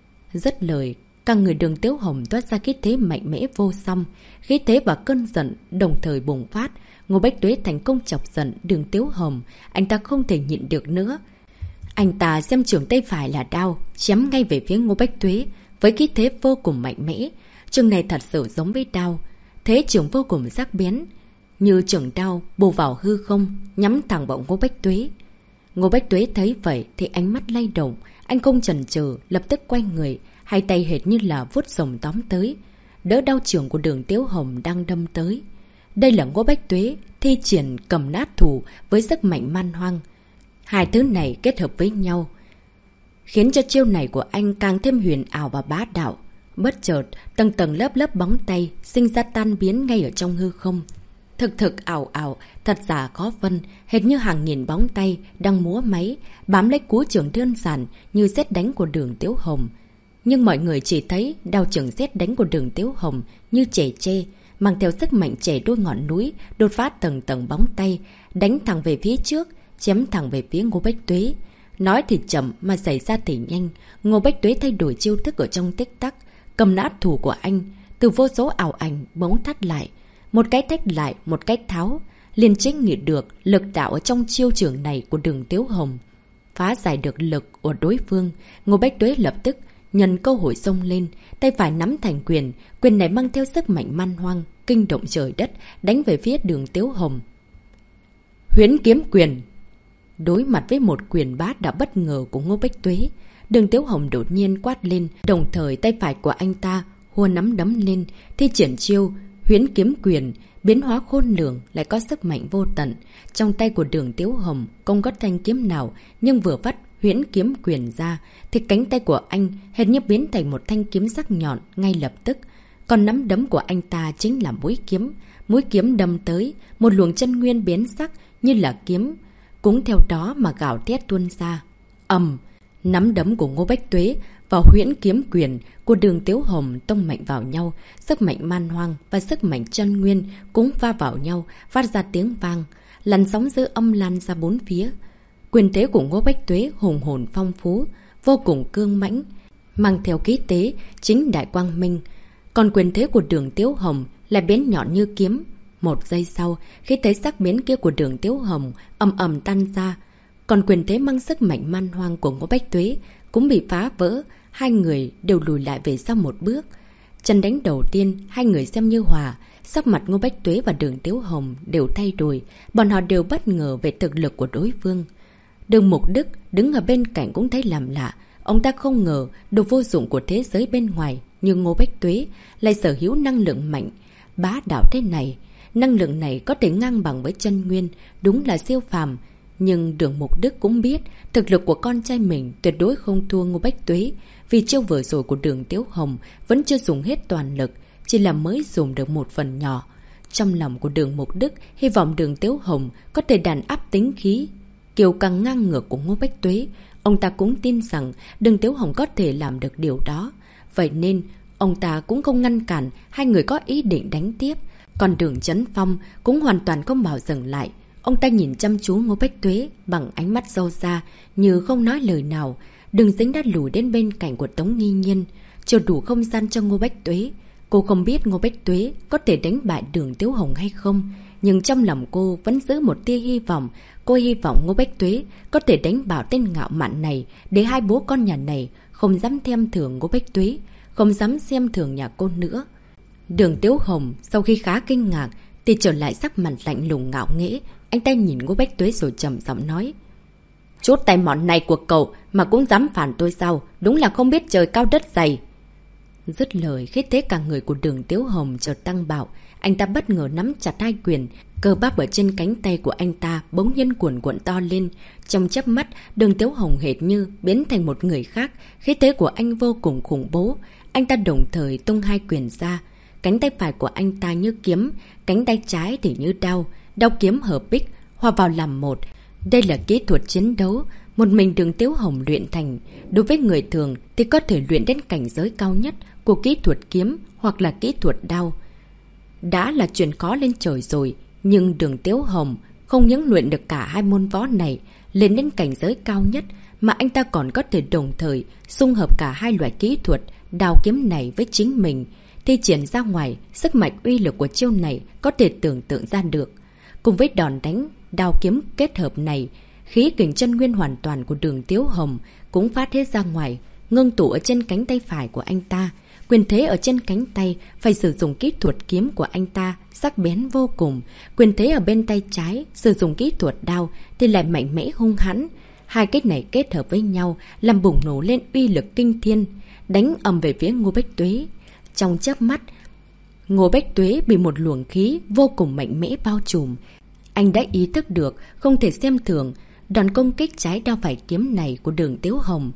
[SPEAKER 1] Dứt lời, cả người Đường Tiếu Hồng toát ra khí thế mạnh mẽ vô song. Khí thế và cơn giận đồng thời bùng phát. Ngô Bách Tuế thành công chọc giận Đường Tiếu Hồng. Anh ta không thể nhịn được nữa. Anh ta xem trường tay phải là đao, chém ngay về phía Ngô Bách Tuế với khí thế vô cùng mạnh mẽ. Trường này thật sự giống với đao. Thế trường vô cùng sắc bén, như trường đao bổ vào hư không, nhắm thẳng vào Ngô Bách Tuế. Ngô Bách Tuế thấy vậy thì ánh mắt lay động. Anh không chần chừ, lập tức quay người, hai tay hệt như là vuốt rồng tóm tới, đỡ đao trường của Đường Tiếu Hồng đang đâm tới. Đây là Ngô Bách Tuế thi triển cầm nát thủ với sức mạnh man hoang. Hai thứ này kết hợp với nhau, khiến cho chiêu này của anh càng thêm huyền ảo và bá đạo. Bất chợt, tầng tầng lớp lớp bóng tay sinh ra tan biến ngay ở trong hư không. Thực thực ảo ảo, thật giả có vân, hệt như hàng nghìn bóng tay đang múa máy, bám lấy cú trường đơn giản như sét đánh của Đường Tiếu Hồng. Nhưng mọi người chỉ thấy đao trường sét đánh của Đường Tiếu Hồng như trẻ tre, mang theo sức mạnh chẻ đôi ngọn núi, đột phá tầng tầng bóng tay, đánh thẳng về phía trước, chém thẳng về phía Ngô Bách Tuế. Nói thì chậm mà xảy ra thì nhanh, Ngô Bách Tuế thay đổi chiêu thức ở trong tích tắc, cầm nát thủ của anh, từ vô số ảo ảnh bỗng thắt lại, một cái thách lại, một cái tháo, liền trích nghĩa được lực đạo ở trong chiêu trường này của Đường Tiếu Hồng. Phá giải được lực của đối phương, Ngô Bách Tuế lập tức nhân cơ hội xông lên, tay phải nắm thành quyền, quyền này mang theo sức mạnh man hoang, kinh động trời đất, đánh về phía Đường Tiếu Hồng. Huyễn kiếm quyền. Đối mặt với một quyền bá đạo bất ngờ của Ngô Bách Tuế, Đường Tiếu Hồng đột nhiên quát lên, đồng thời tay phải của anh ta hùa nắm đấm lên, thi triển chiêu huyễn kiếm quyền, biến hóa khôn lường, lại có sức mạnh vô tận. Trong tay của Đường Tiếu Hồng không có thanh kiếm nào, nhưng vừa vắt huyễn kiếm quyền ra thì cánh tay của anh hệt như biến thành một thanh kiếm sắc nhọn ngay lập tức. Còn nắm đấm của anh ta chính là mũi kiếm. Mũi kiếm đâm tới, một luồng chân nguyên biến sắc như là kiếm, cũng theo đó mà gào thét tuôn ra. Ầm, nắm đấm của Ngô Bách Tuế và huyễn kiếm quyền của Đường Tiếu Hồng tông mạnh vào nhau, sức mạnh man hoang và sức mạnh chân nguyên cũng va vào nhau, phát ra tiếng vang, làn sóng dư âm lan ra bốn phía. Quyền thế của Ngô Bách Tuế hùng hồn phong phú, vô cùng cương mãnh, mang theo khí tế chính đại quang minh. Còn quyền thế của Đường Tiếu Hồng lại bén nhọn như kiếm. Một giây sau, khí thế sắc bén kia của Đường Tiếu Hồng ầm ầm tan ra. Còn quyền thế mang sức mạnh man hoang của Ngô Bách Tuế cũng bị phá vỡ, hai người đều lùi lại về sau một bước. Trận đánh đầu tiên, hai người xem như hòa, sắc mặt Ngô Bách Tuế và Đường Tiếu Hồng đều thay đổi, bọn họ đều bất ngờ về thực lực của đối phương. Đường Mục Đức đứng ở bên cạnh cũng thấy làm lạ, ông ta không ngờ đồ vô dụng của thế giới bên ngoài như Ngô Bách Tuế lại sở hữu năng lượng mạnh, bá đạo thế này. Năng lượng này có thể ngang bằng với chân nguyên, đúng là siêu phàm. Nhưng Đường Mục Đức cũng biết thực lực của con trai mình tuyệt đối không thua Ngô Bách Tuế, vì chiêu vừa rồi của Đường Tiếu Hồng vẫn chưa dùng hết toàn lực, chỉ là mới dùng được một phần nhỏ. Trong lòng của Đường Mục Đức hy vọng Đường Tiếu Hồng có thể đàn áp tính khí kiêu căng ngang ngược của Ngô Bách Tuế. Ông ta cũng tin rằng Đường Tiếu Hồng có thể làm được điều đó. Vậy nên ông ta cũng không ngăn cản hai người có ý định đánh tiếp. Còn Đường Chấn Phong cũng hoàn toàn không bảo dừng lại. Ông ta nhìn chăm chú Ngô Bách Tuế bằng ánh mắt sâu xa như không nói lời nào. Đường Dính đã lùi đến bên cạnh của Tống Nghi Nhiên, chưa đủ không gian cho Ngô Bách Tuế. Cô không biết Ngô Bách Tuế có thể đánh bại Đường Tiếu Hồng hay không, nhưng trong lòng cô vẫn giữ một tia hy vọng. Cô hy vọng Ngô Bách Tuế có thể đánh bảo tên ngạo mạn này, để hai bố con nhà này không dám thêm thường Ngô Bách Tuế, không dám xem thường nhà cô nữa. Đường Tiếu Hồng sau khi khá kinh ngạc thì trở lại sắc mặt lạnh lùng ngạo nghễ. Anh ta nhìn Ngô Bách Tuế rồi trầm giọng nói: Chút tay mọn này của cậu mà cũng dám phản tôi sao? Đúng là không biết trời cao đất dày. Dứt lời, khí thế cả người của Đường Tiếu Hồng chợt tăng bạo. Anh ta bất ngờ nắm chặt hai quyền, cơ bắp ở trên cánh tay của anh ta bỗng nhiên cuộn cuộn to lên. Trong chớp mắt, Đường Tiếu Hồng hệt như biến thành một người khác. Khí thế của anh vô cùng khủng bố. Anh ta đồng thời tung hai quyền ra. Cánh tay phải của anh ta như kiếm, cánh tay trái thì như đao. Đao kiếm hợp bích, hòa vào làm một. Đây là kỹ thuật chiến đấu một mình Đường Tiếu Hồng luyện thành. Đối với người thường thì có thể luyện đến cảnh giới cao nhất của kỹ thuật kiếm hoặc là kỹ thuật đao. Đã là chuyện khó lên trời rồi, nhưng Đường Tiếu Hồng không những luyện được cả hai môn võ này lên đến cảnh giới cao nhất, mà anh ta còn có thể đồng thời xung hợp cả hai loại kỹ thuật đao kiếm này với chính mình. Thi triển ra ngoài, sức mạnh uy lực của chiêu này có thể tưởng tượng ra được. Cùng với đòn đánh đao kiếm kết hợp này, khí kình chân nguyên hoàn toàn của Đường Tiếu Hồng cũng phát hết ra ngoài, ngưng tụ ở trên cánh tay phải của anh ta. Quyền thế ở trên cánh tay phải sử dụng kỹ thuật kiếm của anh ta sắc bén vô cùng. Quyền thế ở bên tay trái sử dụng kỹ thuật đao thì lại mạnh mẽ hung hãn. Hai cái này kết hợp với nhau làm bùng nổ lên uy lực kinh thiên, đánh ầm về phía Ngô Bách Tuế. Trong chớp mắt, Ngô Bách Tuế bị một luồng khí vô cùng mạnh mẽ bao trùm. Anh đã ý thức được không thể xem thường đòn công kích trái đao phải kiếm này của Đường Tiếu Hồng.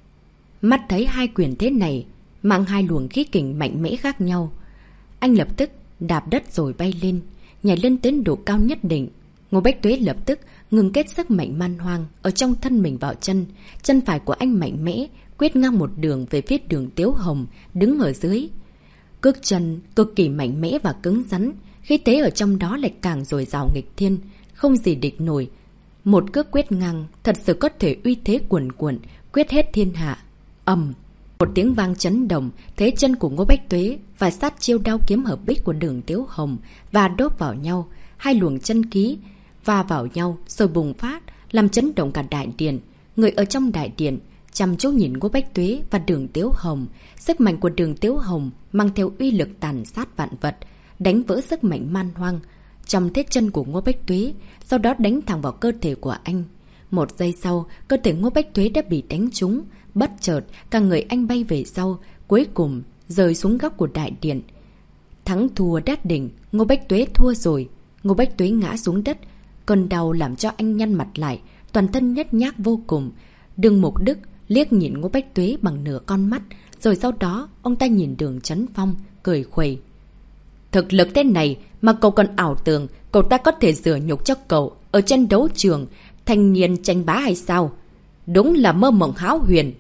[SPEAKER 1] Mắt thấy hai quyền thế này mang hai luồng khí kình mạnh mẽ khác nhau, anh lập tức đạp đất rồi bay lên, nhảy lên đến độ cao nhất định. Ngô Bách Tuế lập tức ngừng kết sức mạnh man hoang ở trong thân mình vào chân. Chân phải của anh mạnh mẽ quét ngang một đường về phía Đường Tiếu Hồng đứng ở dưới. Cước chân cực kỳ mạnh mẽ và cứng rắn, khí thế ở trong đó lại càng dồi dào nghịch thiên, không gì địch nổi. Một cước quét ngang thật sự có thể uy thế cuồn cuộn, quyết hết thiên hạ. Ầm, một tiếng vang chấn động, thế chân của Ngô Bách Tuế và sát chiêu đao kiếm hợp bích của Đường Tiếu Hồng và đốp vào nhau, hai luồng chân khí va vào nhau rồi bùng phát, làm chấn động cả đại điện. Người ở trong đại điện chăm chú nhìn Ngô Bách Tuế và Đường Tiếu Hồng. Sức mạnh của Đường Tiếu Hồng mang theo uy lực tàn sát vạn vật, đánh vỡ sức mạnh man hoang trong thế chân của Ngô Bách Tuế, sau đó đánh thẳng vào cơ thể của anh. Một giây sau, cơ thể Ngô Bách Tuế đã bị đánh trúng. Bất chợt, cả người anh bay về sau, cuối cùng rơi xuống góc của đại điện. Thắng thua đát đỉnh, Ngô Bách Tuế thua rồi. Ngô Bách Tuế ngã xuống đất, cơn đau làm cho anh nhăn mặt lại, toàn thân nhếch nhác vô cùng. Đường Mục Đức liếc nhìn Ngô Bách Tuế bằng nửa con mắt, rồi sau đó ông ta nhìn Đường Chấn Phong, cười khuẩy. Thực lực thế này mà cậu còn ảo tưởng cậu ta có thể rửa nhục cho cậu ở trên đấu trường, thanh niên tranh bá hay sao? Đúng là mơ mộng hão huyền.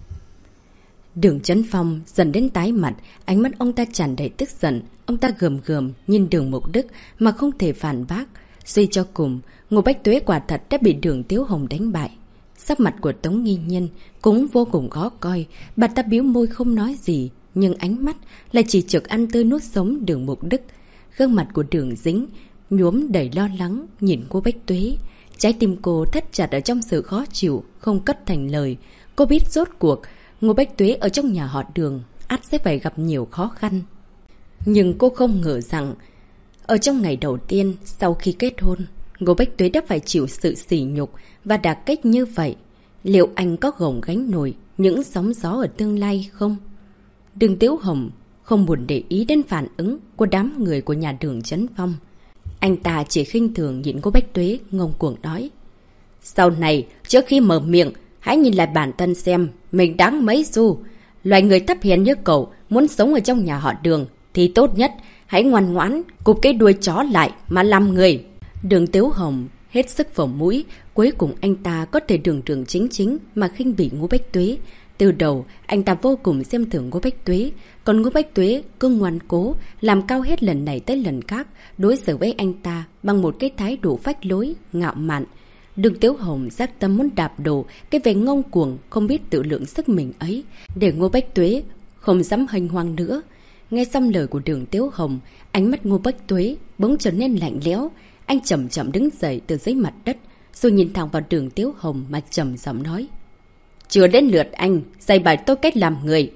[SPEAKER 1] Đường Chấn Phong dần đến tái mặt, ánh mắt ông ta tràn đầy tức giận. Ông ta gườm gườm nhìn Đường Mục Đức mà không thể phản bác. Suy cho cùng, Ngô Bách Tuế quả thật đã bị Đường Tiếu Hồng đánh bại. Sắc mặt của Tống Nghi Nhân cũng vô cùng khó coi. Bà ta biếu môi không nói gì, nhưng ánh mắt lại chỉ trực ăn tươi nuốt sống Đường Mục Đức. Gương mặt của Đường Dính nhuốm đầy lo lắng nhìn Ngô Bách Tuế. Trái tim cô thắt chặt ở trong sự khó chịu, không cất thành lời. Cô biết rốt cuộc Ngô Bách Tuế ở trong nhà họ Đường ắt sẽ phải gặp nhiều khó khăn. Nhưng cô không ngờ rằng ở trong ngày đầu tiên sau khi kết hôn, Ngô Bách Tuế đã phải chịu sự sỉ nhục và đả kích như vậy. Liệu anh có gồng gánh nổi những sóng gió ở tương lai không? Đường Tiếu Hồng không buồn để ý đến phản ứng của đám người của nhà Đường Chấn Phong. Anh ta chỉ khinh thường nhìn Ngô Bách Tuế ngông cuồng nói. Sau này, trước khi mở miệng, hãy nhìn lại bản thân xem mình đáng mấy xu. Loài người thấp hèn như cậu muốn sống ở trong nhà họ Đường thì tốt nhất hãy ngoan ngoãn cụp cái đuôi chó lại mà làm người. Đường Tiếu Hồng hết sức phồng mũi, cuối cùng anh ta có thể đường đường chính chính mà khinh bỉ Ngô Bách Tuế. Từ đầu, anh ta vô cùng xem thường Ngô Bách Tuế, còn Ngô Bách Tuế cứ ngoan cố, làm cao hết lần này tới lần khác, đối xử với anh ta bằng một cái thái độ phách lối, ngạo mạn. Đường Tiếu Hồng giác tâm muốn đạp đổ cái vẻ ngông cuồng, không biết tự lượng sức mình ấy, để Ngô Bách Tuế không dám hênh hoang nữa. Nghe xong lời của Đường Tiếu Hồng, ánh mắt Ngô Bách Tuế bỗng trở nên lạnh lẽo. Anh chậm chậm đứng dậy từ dưới mặt đất, rồi nhìn thẳng vào Đường Tiếu Hồng mà trầm giọng nói. Chưa đến lượt anh dạy bài tôi cách làm người.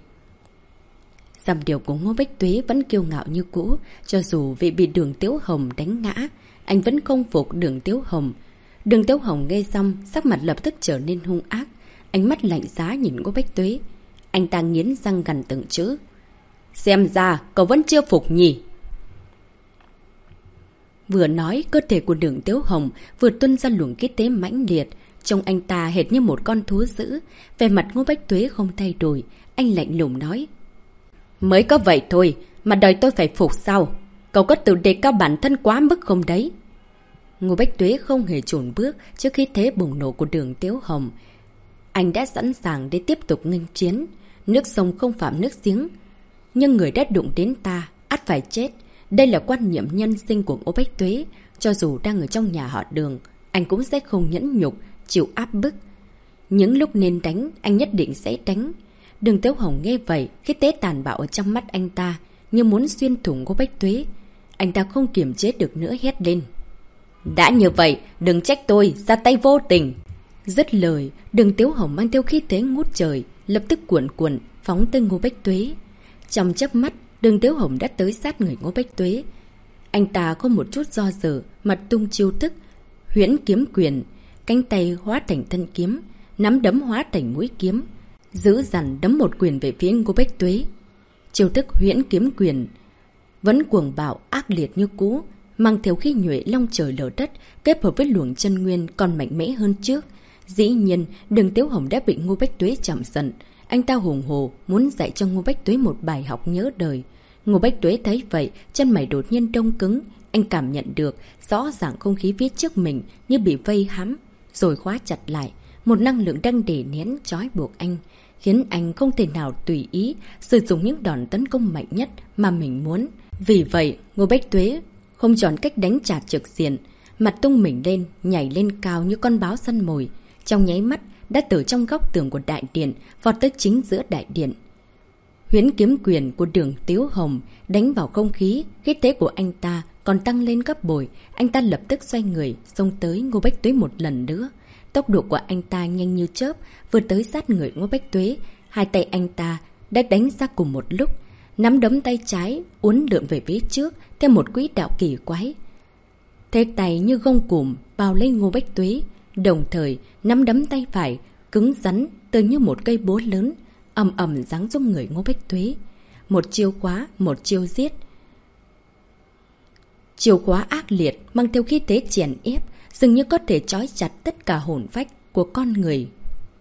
[SPEAKER 1] Dòng điều của Ngô Bách Tuế vẫn kiêu ngạo như cũ, cho dù vì bị Đường Tiếu Hồng đánh ngã, anh vẫn không phục Đường Tiếu Hồng. Đường Tiếu Hồng nghe xong, sắc mặt lập tức trở nên hung ác, ánh mắt lạnh giá nhìn Ngô Bách Tuế. Anh ta nghiến răng gằn từng chữ. Xem ra cậu vẫn chưa phục nhỉ. Vừa nói, cơ thể của Đường Tiếu Hồng vừa tuôn ra luồng khí thế mãnh liệt, trông anh ta hệt như một con thú dữ. Về mặt Ngô Bách Tuế không thay đổi, anh lạnh lùng nói. Mới có vậy thôi mà đòi tôi phải phục sao? Cậu có tự đề cao bản thân quá mức không đấy? Ngô Bách Tuế không hề chùn bước trước khi thế bùng nổ của Đường Tiếu Hồng. Anh đã sẵn sàng để tiếp tục nghênh chiến. Nước sông không phạm nước giếng, nhưng người đã đụng đến ta ắt phải chết. Đây là quan niệm nhân sinh của Ngô Bách Tuế. Cho dù đang ở trong nhà họ Đường, anh cũng sẽ không nhẫn nhục, chịu áp bức. Những lúc nên đánh, anh nhất định sẽ đánh. Đường Tiếu Hồng nghe vậy, cái tế tàn bạo ở trong mắt anh ta như muốn xuyên thủng Ngô Bách Tuế. Anh ta không kiềm chế được nữa, hét lên. Đã như vậy, đừng trách tôi ra tay vô tình. Dứt lời, Đường Tiếu Hồng mang theo khí thế ngút trời, lập tức cuộn cuộn phóng tới Ngô Bách Tuế. Trong chớp mắt, Đường Tiếu Hồng đã tới sát người Ngô Bách Tuế. Anh ta có một chút do dự, mặt tung chiêu thức huyễn kiếm quyền, cánh tay hóa thành thân kiếm, nắm đấm hóa thành mũi kiếm, giữ dằn đấm một quyền về phía Ngô Bách Tuế. Chiêu thức huyễn kiếm quyền vẫn cuồng bạo ác liệt như cũ, mang theo khí nhuệ long trời lở đất, kết hợp với luồng chân nguyên còn mạnh mẽ hơn trước. Dĩ nhiên, Đường Tiếu Hồng đã bị Ngô Bách Tuế chạm giận. Anh ta hùng hồ muốn dạy cho Ngô Bách Tuế một bài học nhớ đời. Ngô Bách Tuế thấy vậy, chân mày đột nhiên đông cứng. Anh cảm nhận được rõ ràng không khí phía trước mình như bị vây hãm, rồi khóa chặt lại. Một năng lượng đang đè nén trói buộc anh, khiến anh không thể nào tùy ý sử dụng những đòn tấn công mạnh nhất mà mình muốn. Vì vậy, Ngô Bách Tuế không chọn cách đánh trả trực diện, mặt tung mình lên, nhảy lên cao như con báo săn mồi. Trong nháy mắt, đã từ trong góc tường của đại điện vọt tới chính giữa đại điện. Huyễn kiếm quyền của Đường Tiếu Hồng đánh vào không khí, khí thế của anh ta còn tăng lên gấp bội. Anh ta lập tức xoay người, xông tới Ngô Bách Tuế một lần nữa. Tốc độ của anh ta nhanh như chớp, vừa tới sát người Ngô Bách Tuế, hai tay anh ta đã đánh ra cùng một lúc, nắm đấm tay trái uốn lượn về phía trước theo một quỹ đạo kỳ quái. Thế tay như gông cùm bao lấy Ngô Bách Tuế, đồng thời nắm đấm tay phải cứng rắn tựa như một cây búa lớn, ầm ầm giáng xuống người Ngô Bách Tuế. Một chiêu khóa, một chiêu giết. Chiêu khóa ác liệt mang theo khí thế chèn ép, dường như có thể trói chặt tất cả hồn phách của con người.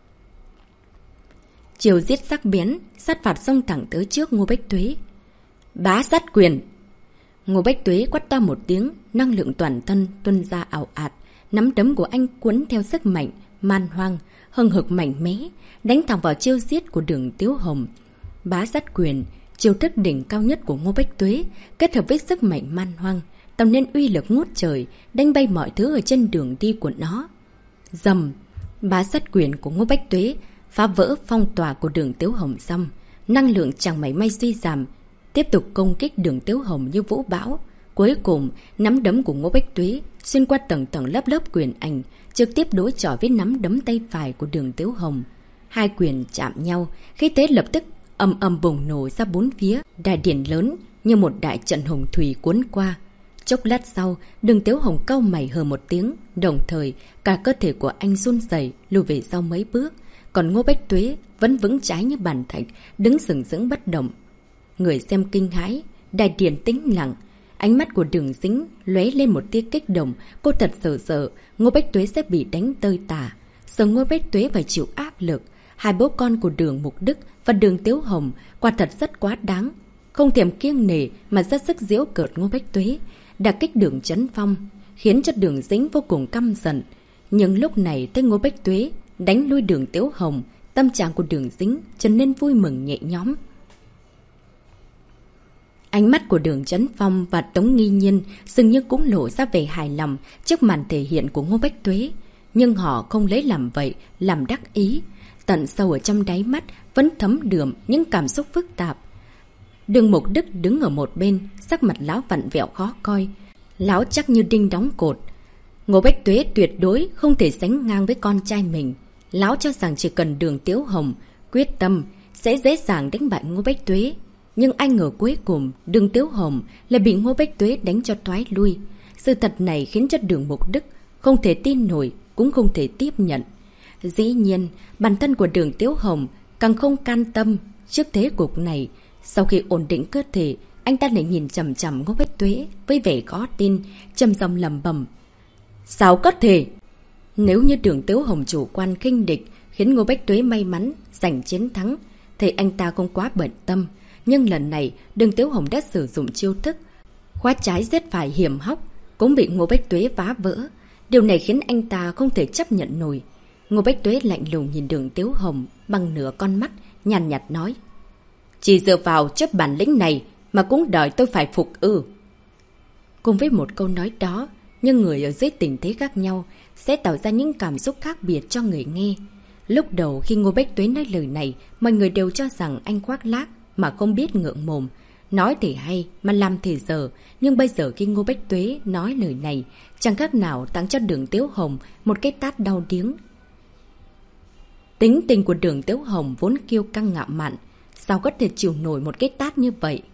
[SPEAKER 1] Chiêu giết sắc bén, sát phạt xông thẳng tới trước Ngô Bách Tuế. Bá sát quyền. Ngô Bách Tuế quát to một tiếng, năng lượng toàn thân tuôn ra ảo ạt. Nắm đấm của anh cuốn theo sức mạnh, man hoang, hừng hực mạnh mẽ, đánh thẳng vào chiêu giết của Đường Tiếu Hồng. Bá sát quyền, chiêu thức đỉnh cao nhất của Ngô Bách Tuế, kết hợp với sức mạnh man hoang, tạo nên uy lực ngút trời, đánh bay mọi thứ ở trên đường đi của nó. Dầm, bá sát quyền của Ngô Bách Tuế phá vỡ phong tỏa của Đường Tiếu Hồng xong, năng lượng chẳng mảy may suy giảm, tiếp tục công kích Đường Tiếu Hồng như vũ bão. Cuối cùng, nắm đấm của Ngô Bách Tuế xuyên qua tầng tầng lớp lớp quyền ảnh, trực tiếp đối chọi với nắm đấm tay phải của Đường Tiếu Hồng. Hai quyền chạm nhau, khí thế lập tức ầm ầm bùng nổ ra bốn phía, đại điển lớn như một đại trận hồng thủy cuốn qua. Chốc lát sau, Đường Tiếu Hồng cau mày hừ một tiếng, đồng thời cả cơ thể của anh run rẩy lùi về sau mấy bước, còn Ngô Bách Tuế vẫn vững chãi như bàn thạch, đứng sừng sững bất động. Người xem kinh hãi, đại điển tĩnh lặng, ánh mắt của Đường Dính lóe lên một tia kích động, cô thật sợ sợ Ngô Bách Tuế sẽ bị đánh tơi tả, sợ Ngô Bách Tuế phải chịu áp lực. Hai bố con của Đường Mục Đức và Đường Tiếu Hồng quả thật rất quá đáng, không thèm kiêng nể mà ra sức giễu cợt Ngô Bách Tuế, đả kích Đường Chấn Phong, khiến cho Đường Dính vô cùng căm giận. Nhưng lúc này thấy Ngô Bách Tuế đánh lui Đường Tiếu Hồng, tâm trạng của Đường Dính trở nên vui mừng nhẹ nhõm. Ánh mắt của Đường Chấn Phong và Tống Nghi Nhiên dường như cũng lộ ra vẻ hài lòng trước màn thể hiện của Ngô Bách Tuế, nhưng họ không lấy làm vậy làm đắc ý. Tận sâu ở trong đáy mắt vẫn thấm đượm những cảm xúc phức tạp. Đường Mục Đức đứng ở một bên, sắc mặt lão vặn vẹo khó coi. Lão chắc như đinh đóng cột. Ngô Bách Tuế tuyệt đối không thể sánh ngang với con trai mình. Lão cho rằng chỉ cần Đường Tiếu Hồng quyết tâm sẽ dễ dàng đánh bại Ngô Bách Tuế. Nhưng anh ngờ cuối cùng Đường Tiếu Hồng lại bị Ngô Bách Tuế đánh cho thoái lui. Sự thật này khiến cho Đường Mục Đức không thể tin nổi, cũng không thể tiếp nhận. Dĩ nhiên, bản thân của Đường Tiếu Hồng càng không can tâm trước thế cục này. Sau khi ổn định cơ thể, anh ta lại nhìn chằm chằm Ngô Bách Tuế với vẻ khó tin, trầm giọng lẩm bẩm: sao có thể? Nếu như Đường Tiếu Hồng chủ quan khinh địch khiến Ngô Bách Tuế may mắn giành chiến thắng thì anh ta không quá bận tâm. Nhưng lần này Đường Tiếu Hồng đã sử dụng chiêu thức khóa trái giết phải hiểm hóc, cũng bị Ngô Bách Tuế phá vỡ. Điều này khiến anh ta không thể chấp nhận nổi. Ngô Bách Tuế lạnh lùng nhìn Đường Tiếu Hồng bằng nửa con mắt, nhàn nhạt nói: chỉ dựa vào chất bản lĩnh này mà cũng đòi tôi phải phục ư? Cùng với một câu nói đó, nhưng người ở dưới tình thế khác nhau sẽ tạo ra những cảm xúc khác biệt cho người nghe. Lúc đầu khi Ngô Bách Tuế nói lời này, mọi người đều cho rằng anh khoác lác mà không biết ngượng mồm. Nói thì hay mà làm thì dở. Nhưng bây giờ khi Ngô Bách Tuế nói lời này, chẳng khác nào tặng cho Đường Tiếu Hồng một cái tát đau điếng. Tính tình của Đường Tiếu Hồng vốn kiêu căng ngạo mạn, sao có thể chịu nổi một cái tát như vậy?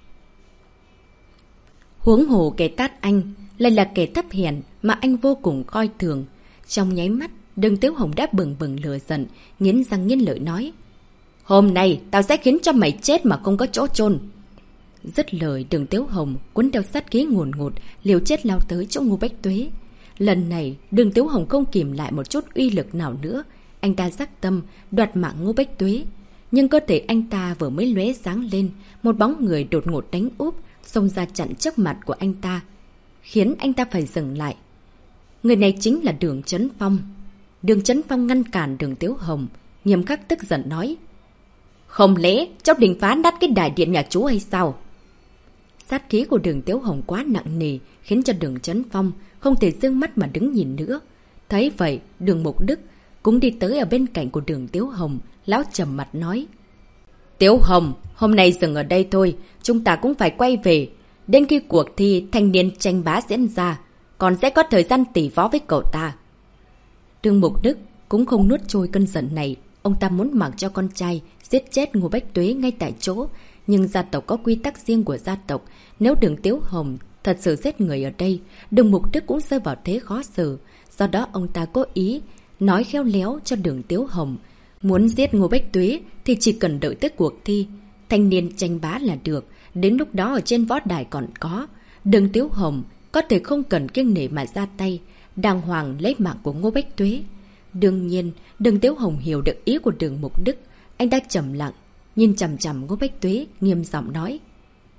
[SPEAKER 1] Huống hồ kẻ tát anh lại là kẻ thấp hèn mà anh vô cùng coi thường. Trong nháy mắt, Đường Tiếu Hồng đã bừng bừng lửa giận, nghiến răng nghiến lợi nói: hôm nay tao sẽ khiến cho mày chết mà không có chỗ chôn. Dứt lời, Đường Tiếu Hồng cuốn theo sát khí ngùn ngụt, liều chết lao tới chỗ Ngô Bách Tuế. Lần này Đường Tiếu Hồng không kìm lại một chút uy lực nào nữa, anh ta giác tâm đoạt mạng Ngô Bách Tuế. Nhưng cơ thể anh ta vừa mới lóe sáng lên, một bóng người đột ngột đánh úp xông ra chặn trước mặt của anh ta, khiến anh ta phải dừng lại. Người này chính là Đường Chấn Phong. Đường Chấn Phong ngăn cản Đường Tiếu Hồng, nghiêm khắc tức giận nói: không lẽ cháu định phá nát cái đại điện nhà chú hay sao? Sát khí của Đường Tiếu Hồng quá nặng nề, khiến cho Đường Chấn Phong không thể dương mắt mà đứng nhìn nữa. Thấy vậy, Đường Mục Đức cũng đi tới ở bên cạnh của Đường Tiếu Hồng. Lão trầm mặt nói: Tiếu Hồng, hôm nay dừng ở đây thôi, chúng ta cũng phải quay về. Đến khi cuộc thi thanh niên tranh bá diễn ra, còn sẽ có thời gian tỉ võ với cậu ta. Đường Mục Đức cũng không nuốt trôi cơn giận này. Ông ta muốn mặc cho con trai giết chết Ngô Bách Tuế ngay tại chỗ. Nhưng gia tộc có quy tắc riêng của gia tộc. Nếu Đường Tiếu Hồng thật sự giết người ở đây, Đường Mục Đức cũng rơi vào thế khó xử. Do đó ông ta cố ý nói khéo léo cho Đường Tiếu Hồng: muốn giết Ngô Bách Tuế thì chỉ cần đợi tới cuộc thi thanh niên tranh bá là được. Đến lúc đó ở trên võ đài còn có. Đường Tiếu Hồng có thể không cần kiêng nể mà ra tay, đàng hoàng lấy mạng của Ngô Bách Tuế. Đương nhiên, Đường Tiếu Hồng hiểu được ý của Đường Mục Đức. Anh ta trầm lặng, nhìn chằm chằm Ngô Bách Tuế, nghiêm giọng nói: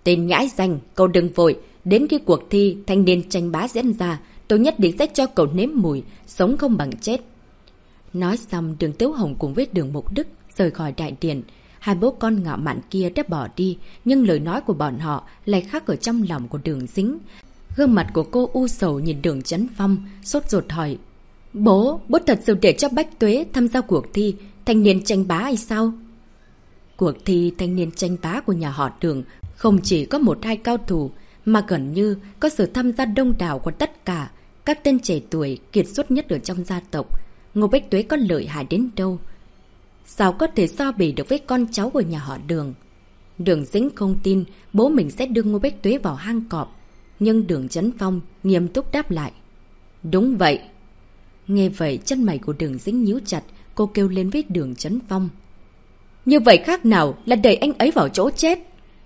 [SPEAKER 1] Tên nhãi danh, cậu đừng vội. Đến khi cuộc thi thanh niên tranh bá diễn ra, tôi nhất định sẽ cho cậu nếm mùi, sống không bằng chết. Nói xong, Đường Tiếu Hồng cùng với Đường Mục Đức rời khỏi đại điện. Hai bố con ngạo mạn kia đã bỏ đi, nhưng lời nói của bọn họ lại khắc ở trong lòng của Đường Dính. Gương mặt của cô u sầu nhìn Đường Chấn Phong, sốt ruột hỏi. Bố, bố thật sự để cho Bách Tuế tham gia cuộc thi thanh niên tranh bá hay sao? Cuộc thi thanh niên tranh bá của nhà họ Đường không chỉ có một hai cao thủ, mà gần như có sự tham gia đông đảo của tất cả các tên trẻ tuổi kiệt xuất nhất ở trong gia tộc. Ngô Bách Tuế có lợi hại đến đâu, sao có thể so bì được với con cháu của nhà họ Đường? Đường Dính không tin bố mình sẽ đưa Ngô Bách Tuế vào hang cọp, nhưng Đường Chấn Phong nghiêm túc đáp lại. Đúng vậy. Nghe vậy, chân mày của Đường Dính nhíu chặt, cô kêu lên với Đường Chấn Phong. Như vậy khác nào là đẩy anh ấy vào chỗ chết.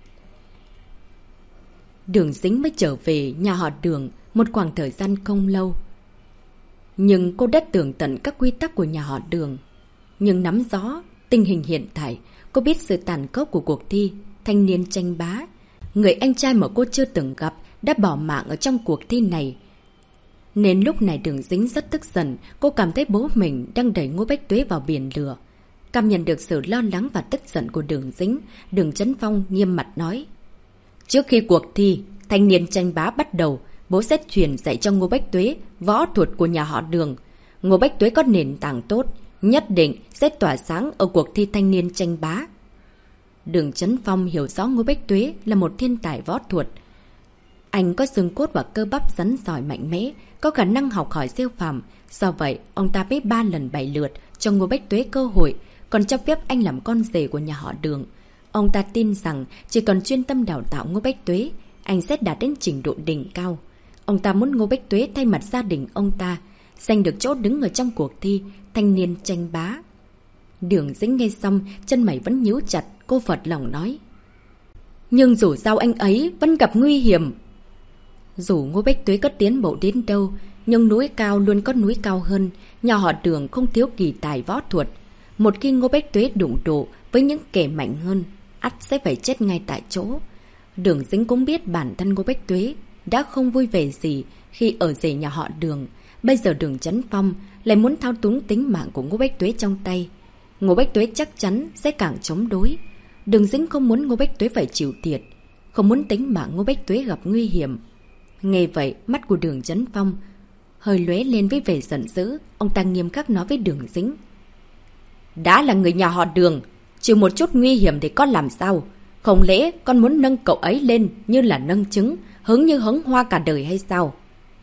[SPEAKER 1] Đường Dính mới trở về nhà họ Đường một khoảng thời gian không lâu. Nhưng cô đã tường tận các quy tắc của nhà họ Đường. Nhưng nắm rõ tình hình hiện tại, cô biết sự tàn khốc của cuộc thi thanh niên tranh bá. Người anh trai mà cô chưa từng gặp đã bỏ mạng ở trong cuộc thi này. Nên lúc này Đường Dính rất tức giận, cô cảm thấy bố mình đang đẩy Ngô Bách Tuế vào biển lửa. Cảm nhận được sự lo lắng và tức giận của Đường Dính, Đường Chấn Phong nghiêm mặt nói. Trước khi cuộc thi thanh niên tranh bá bắt đầu, bố sẽ truyền dạy cho Ngô Bách Tuế võ thuật của nhà họ Đường. Ngô Bách Tuế có nền tảng tốt, nhất định sẽ tỏa sáng ở cuộc thi thanh niên tranh bá. Đường Chấn Phong hiểu rõ Ngô Bách Tuế là một thiên tài võ thuật. Anh có xương cốt và cơ bắp rắn giỏi mạnh mẽ, có khả năng học hỏi siêu phàm. Do vậy, ông ta mới ba lần bảy lượt cho Ngô Bách Tuế cơ hội, còn cho phép anh làm con rể của nhà họ Đường. Ông ta tin rằng chỉ cần chuyên tâm đào tạo Ngô Bách Tuế, anh sẽ đạt đến trình độ đỉnh cao. Ông ta muốn Ngô Bách Tuế thay mặt gia đình ông ta, giành được chỗ đứng ở trong cuộc thi thanh niên tranh bá. Đường Dính nghe xong, chân mày vẫn nhíu chặt, cô phật lòng nói. Nhưng dù sao anh ấy vẫn gặp nguy hiểm. Dù Ngô Bách Tuế có tiến bộ đến đâu, nhưng núi cao luôn có núi cao hơn. Nhà họ Đường không thiếu kỳ tài võ thuật. Một khi Ngô Bách Tuế đụng độ với những kẻ mạnh hơn, ắt sẽ phải chết ngay tại chỗ. Đường Dính cũng biết bản thân Ngô Bách Tuế đã không vui vẻ gì khi ở rể nhà họ Đường. Bây giờ Đường Chấn Phong lại muốn thao túng tính mạng của Ngô Bách Tuế trong tay. Ngô Bách Tuế chắc chắn sẽ càng chống đối. Đường Dính không muốn Ngô Bách Tuế phải chịu thiệt, không muốn tính mạng Ngô Bách Tuế gặp nguy hiểm. Nghe vậy, mắt của Đường Chấn Phong hơi lóe lên với vẻ giận dữ. Ông ta nghiêm khắc nói với Đường Dính. Đã là người nhà họ Đường, chịu một chút nguy hiểm thì con làm sao? Không lẽ con muốn nâng cậu ấy lên như là nâng trứng, hứng như hứng hoa cả đời hay sao?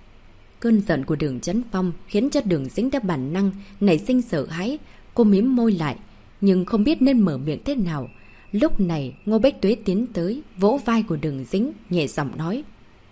[SPEAKER 1] Cơn giận của Đường Chấn Phong khiến cho Đường Dính đã bản năng nảy sinh sợ hãi. Cô mím môi lại, nhưng không biết nên mở miệng thế nào. Lúc này Ngô Bách Tuế tiến tới, vỗ vai của Đường Dính, nhẹ giọng nói.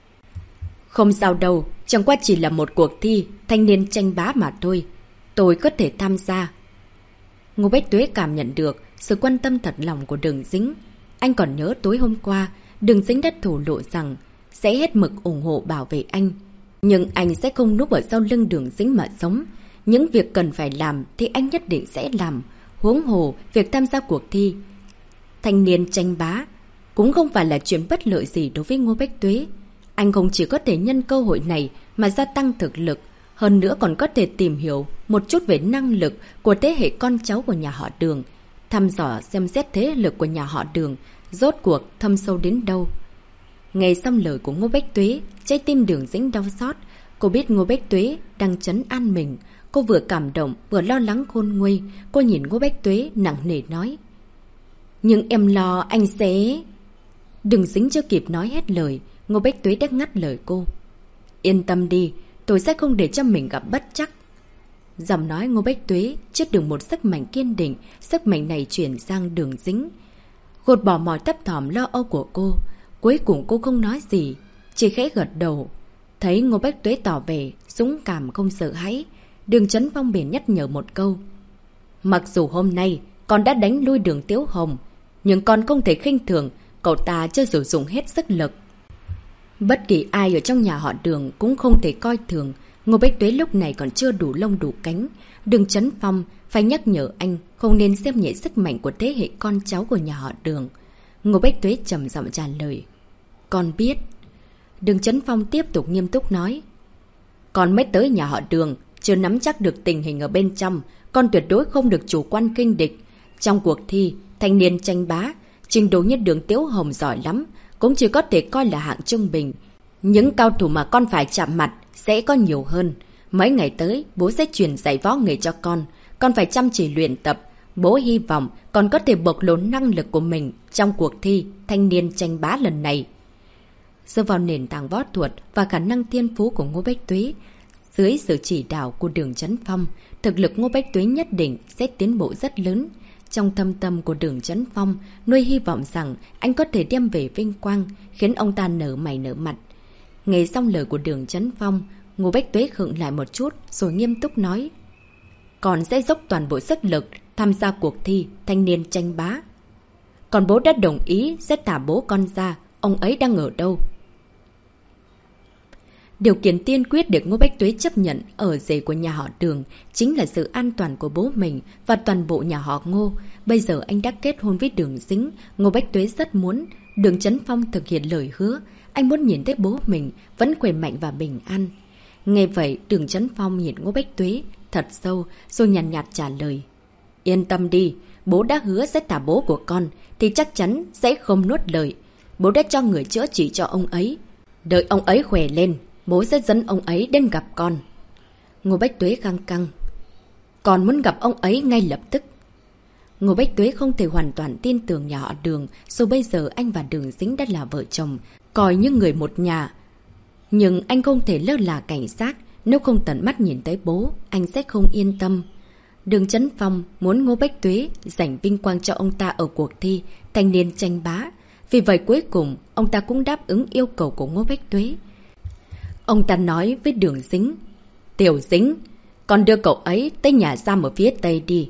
[SPEAKER 1] Không sao đâu, chẳng qua chỉ là một cuộc thi thanh niên tranh bá mà thôi. Tôi có thể tham gia. Ngô Bách Tuế cảm nhận được sự quan tâm thật lòng của Đường Dính. Anh còn nhớ tối hôm qua, Đường Dính đã thổ lộ rằng sẽ hết mực ủng hộ bảo vệ anh. Nhưng anh sẽ không núp ở sau lưng Đường Dính mà sống. Những việc cần phải làm thì anh nhất định sẽ làm. Huống hồ, việc tham gia cuộc thi thanh niên tranh bá cũng không phải là chuyện bất lợi gì đối với Ngô Bách Tuế. Anh không chỉ có thể nhân cơ hội này mà gia tăng thực lực, hơn nữa còn có thể tìm hiểu một chút về năng lực của thế hệ con cháu của nhà họ Đường, thăm dò xem xét thế lực của nhà họ Đường rốt cuộc thâm sâu đến đâu. Nghe xong lời của Ngô Bách Tuế, trái tim Đường Dính đau xót. Cô biết Ngô Bách Tuế đang trấn an mình. Cô vừa cảm động vừa lo lắng khôn nguôi. Cô nhìn Ngô Bách Tuế nặng nề nói. Nhưng em lo anh sẽ... Đường Dính chưa kịp nói hết lời, Ngô Bách Tuế đã ngắt lời cô. Yên tâm đi, tôi sẽ không để cho mình gặp bất trắc. Giọng nói Ngô Bách Tuế chứa đựng một sức mạnh kiên định. Sức mạnh này chuyển sang Đường Dính, gột bỏ mọi thấp thỏm lo âu của cô. Cuối cùng cô không nói gì, chỉ khẽ gật đầu. Thấy Ngô Bách Tuế tỏ vẻ dũng cảm không sợ hãi, Đường Chấn Phong bèn nhắc nhở một câu. Mặc dù hôm nay con đã đánh lui Đường Tiếu Hồng, nhưng con không thể khinh thường cậu ta chưa sử dụng hết sức lực. Bất kỳ ai ở trong nhà họ Đường cũng không thể coi thường. Ngô Bách Tuế lúc này còn chưa đủ lông đủ cánh. Đường Chấn Phong phải nhắc nhở anh không nên xem nhẹ sức mạnh của thế hệ con cháu của nhà họ Đường. Ngô Bách Tuế trầm giọng trả lời. Con biết. Đường Chấn Phong tiếp tục nghiêm túc nói. Con mới tới nhà họ Đường, chưa nắm chắc được tình hình ở bên trong. Con tuyệt đối không được chủ quan khinh địch. Trong cuộc thi, thanh niên tranh bá, trình độ như Đường Tiếu Hồng giỏi lắm, cũng chỉ có thể coi là hạng trung bình. Những cao thủ mà con phải chạm mặt sẽ có nhiều hơn. Mấy ngày tới, bố sẽ truyền dạy võ nghề cho con. Con phải chăm chỉ luyện tập. Bố hy vọng con có thể bộc lộ năng lực của mình trong cuộc thi thanh niên tranh bá lần này. Dựa vào nền tảng võ thuật và khả năng thiên phú của Ngô Bách Tuế, dưới sự chỉ đạo của Đường Chấn Phong, thực lực Ngô Bách Tuế nhất định sẽ tiến bộ rất lớn. Trong thâm tâm của Đường Chấn Phong, nuôi hy vọng rằng anh có thể đem về vinh quang, khiến ông ta nở mày nở mặt. Nghe xong lời của Đường Chấn Phong, Ngô Bách Tuế khựng lại một chút rồi nghiêm túc nói. Con sẽ dốc toàn bộ sức lực tham gia cuộc thi thanh niên tranh bá. Còn bố đã đồng ý sẽ thả bố con ra, ông ấy đang ở đâu? Điều kiện tiên quyết để Ngô Bách Tuế chấp nhận ở rể của nhà họ Đường chính là sự an toàn của bố mình và toàn bộ nhà họ Ngô. Bây giờ anh đã kết hôn với Đường Dính, Ngô Bách Tuế rất muốn Đường Chấn Phong thực hiện lời hứa. Anh muốn nhìn thấy bố mình vẫn khỏe mạnh và bình an. Nghe vậy, Đường Chấn Phong nhìn Ngô Bách Tuế thật sâu rồi nhàn nhạt, nhạt trả lời. Yên tâm đi, bố đã hứa sẽ thả bố của con thì chắc chắn sẽ không nuốt lời. Bố đã cho người chữa trị cho ông ấy. Đợi ông ấy khỏe lên, bố sẽ dẫn ông ấy đến gặp con. Ngô Bách Tuế căng căng. Con muốn gặp ông ấy ngay lập tức. Ngô Bách Tuế không thể hoàn toàn tin tưởng nhà họ Đường, dù bây giờ anh và Đường Dính đã là vợ chồng, coi như người một nhà. Nhưng anh không thể lơ là cảnh giác, nếu không tận mắt nhìn thấy bố, anh sẽ không yên tâm. Đường Chấn Phong muốn Ngô Bách Tuế giành vinh quang cho ông ta ở cuộc thi thanh niên tranh bá. Vì vậy cuối cùng, ông ta cũng đáp ứng yêu cầu của Ngô Bách Tuế. Ông ta nói với Đường Dính. Tiểu Dính, con đưa cậu ấy tới nhà giam ở phía Tây đi.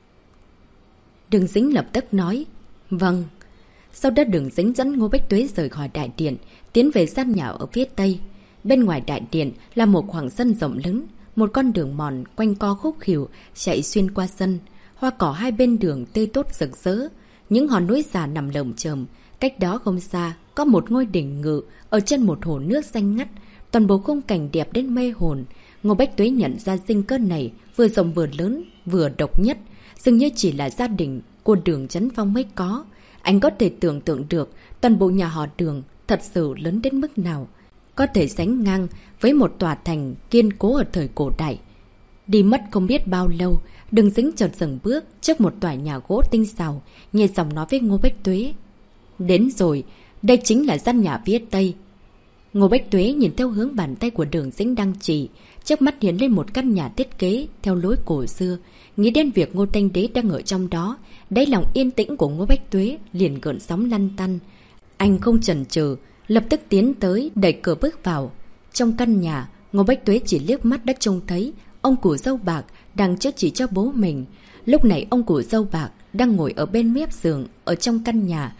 [SPEAKER 1] Đường Dính lập tức nói. Vâng. Sau đó Đường Dính dẫn Ngô Bách Tuế rời khỏi đại điện, tiến về gian nhà ở phía Tây. Bên ngoài đại điện là một khoảng sân rộng lớn. Một con đường mòn quanh co khúc khỉu chạy xuyên qua sân. Hoa cỏ hai bên đường tươi tốt rực rỡ. Những hòn núi già nằm lởm chởm. Cách đó không xa có một ngôi đỉnh ngự ở trên một hồ nước xanh ngắt. Toàn bộ khung cảnh đẹp đến mê hồn. Ngô Bách Tuế nhận ra dinh cơ này vừa rộng vừa lớn vừa độc nhất, dường như chỉ là gia đình của Đường Chấn Phong mới có. Anh có thể tưởng tượng được toàn bộ nhà họ Đường thật sự lớn đến mức nào, có thể sánh ngang với một tòa thành kiên cố ở thời cổ đại. Đi mất không biết bao lâu, Đường Dính chợt dừng bước trước một tòa nhà gỗ tinh xảo, nhẹ giọng nói với Ngô Bách Tuế. Đến rồi, đây chính là gian nhà phía Tây. Ngô Bách Tuế nhìn theo hướng bàn tay của Đường Dính đang chỉ, trước mắt hiện lên một căn nhà thiết kế theo lối cổ xưa. Nghĩ đến việc Ngô Thanh Đế đang ở trong đó, đáy lòng yên tĩnh của Ngô Bách Tuế liền gợn sóng lăn tăn. Anh không chần chừ, lập tức tiến tới đẩy cửa bước vào. Trong căn nhà, Ngô Bách Tuế chỉ liếc mắt đã trông thấy ông cụ dâu bạc đang chữa trị cho bố mình. Lúc này ông cụ dâu bạc đang ngồi ở bên mép giường ở trong căn nhà,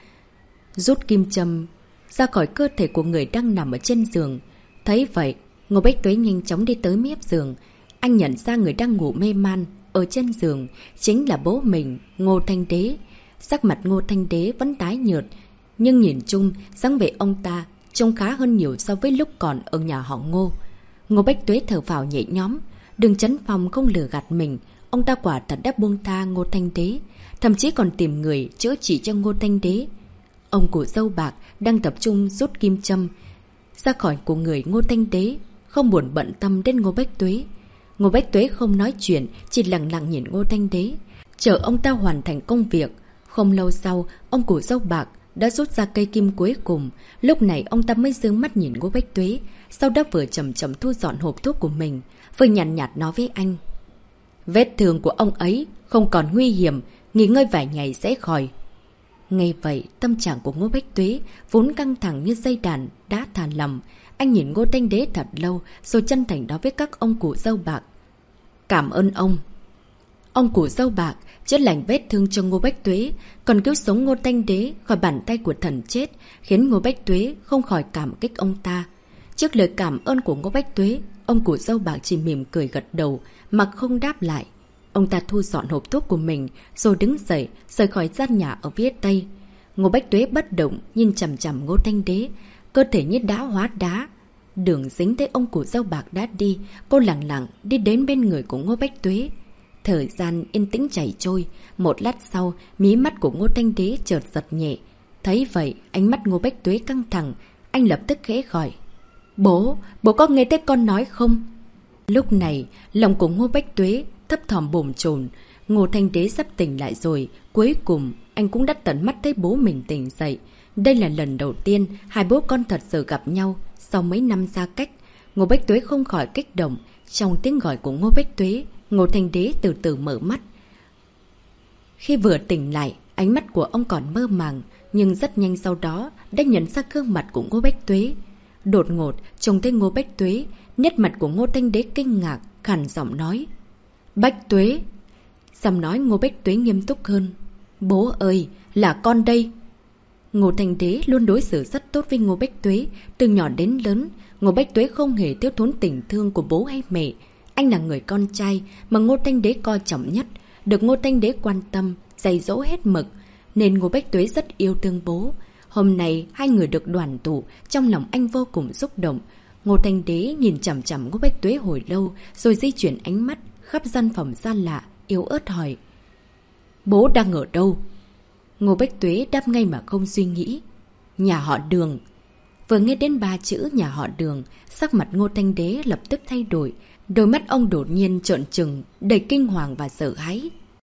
[SPEAKER 1] rút kim châm ra khỏi cơ thể của người đang nằm ở trên giường. Thấy vậy, Ngô Bách Tuế nhanh chóng đi tới mép giường. Anh nhận ra người đang ngủ mê man ở trên giường chính là bố mình, Ngô Thanh Đế. Sắc mặt Ngô Thanh Đế vẫn tái nhợt, nhưng nhìn chung dáng vẻ ông ta trông khá hơn nhiều so với lúc còn ở nhà họ Ngô. Ngô Bách Tuế thở phào nhẹ nhõm. Đường Chấn Phong không lừa gạt mình, ông ta quả thật đã buông tha Ngô Thanh Đế, thậm chí còn tìm người chữa trị cho Ngô Thanh Đế. Ông cụ dâu bạc đang tập trung rút kim châm ra khỏi của người Ngô Thanh Đế, không buồn bận tâm đến Ngô Bách Tuế. Ngô Bách Tuế không nói chuyện, chỉ lặng lặng nhìn Ngô Thanh Đế, chờ ông ta hoàn thành công việc. Không lâu sau, ông cụ dâu bạc đã rút ra cây kim cuối cùng. Lúc này ông ta mới dương mắt nhìn Ngô Bách Tuế, sau đó vừa chậm chậm thu dọn hộp thuốc của mình, vừa nhàn nhạt, nhạt nói với anh. Vết thương của ông ấy không còn nguy hiểm, nghỉ ngơi vài ngày sẽ khỏi. Nghe vậy, tâm trạng của Ngô Bách Tuế vốn căng thẳng như dây đàn đã thả lỏng. Anh nhìn Ngô Thanh Đế thật lâu, rồi chân thành nói với các ông cụ dâu bạc. Cảm ơn ông. Ông cụ dâu bạc chữa lành vết thương cho Ngô Bách Tuế, còn cứu sống Ngô Thanh Đế khỏi bàn tay của thần chết, khiến Ngô Bách Tuế không khỏi cảm kích ông ta. Trước lời cảm ơn của Ngô Bách Tuế, ông cụ dâu bạc chỉ mỉm cười gật đầu, mà không đáp lại. Ông ta thu dọn hộp thuốc của mình, rồi đứng dậy, rời khỏi gian nhà ở phía Tây. Ngô Bách Tuế bất động, nhìn chằm chằm Ngô Thanh Đế. cơ thể như đá hóa đá. Đường Dính thấy ông cụ dâu bạc đã đi, cô lặng lặng đi đến bên người của Ngô Bách Tuế. Thời gian yên tĩnh chảy trôi, một lát sau, mí mắt của Ngô Thanh Đế chợt giật nhẹ. Thấy vậy, ánh mắt Ngô Bách Tuế căng thẳng, anh lập tức khẽ gọi. Bố, bố có nghe thấy con nói không? Lúc này, lòng của Ngô Bách Tuế thấp thỏm bồn chồn. Ngô Thanh Đế sắp tỉnh lại rồi, cuối cùng anh cũng đã tận mắt thấy bố mình tỉnh dậy. Đây là lần đầu tiên hai bố con thật sự gặp nhau sau mấy năm xa cách. Ngô Bách Tuế không khỏi kích động. Trong tiếng gọi của Ngô Bách Tuế, Ngô Thanh Đế từ từ mở mắt. Khi vừa tỉnh lại, ánh mắt của ông còn mơ màng, nhưng rất nhanh sau đó đã nhận ra gương mặt của Ngô Bách Tuế. Đột ngột, trông thấy Ngô Bách Tuế, nét mặt của Ngô Thanh Đế kinh ngạc, khàn giọng nói. Bách Tuế! Giọng nói Ngô Bách Tuế nghiêm túc hơn. Bố ơi, là con đây! Ngô Thanh Đế luôn đối xử rất tốt với Ngô Bách Tuế, từ nhỏ đến lớn. Ngô Bách Tuế không hề thiếu thốn tình thương của bố hay mẹ. Anh là người con trai mà Ngô Thanh Đế coi trọng nhất, được Ngô Thanh Đế quan tâm, dạy dỗ hết mực, nên Ngô Bách Tuế rất yêu thương bố. Hôm nay hai người được đoàn tụ, trong lòng anh vô cùng xúc động. Ngô Thanh Đế nhìn chằm chằm Ngô Bách Tuế hồi lâu, rồi di chuyển ánh mắt khắp gian phòng xa lạ, yếu ớt hỏi. Bố đang ở đâu? Ngô Bách Tuế đáp ngay mà không suy nghĩ. Nhà họ Đường. Vừa nghe đến ba chữ nhà họ Đường, sắc mặt Ngô Thanh Đế lập tức thay đổi. Đôi mắt ông đột nhiên trợn trừng, đầy kinh hoàng và sợ hãi.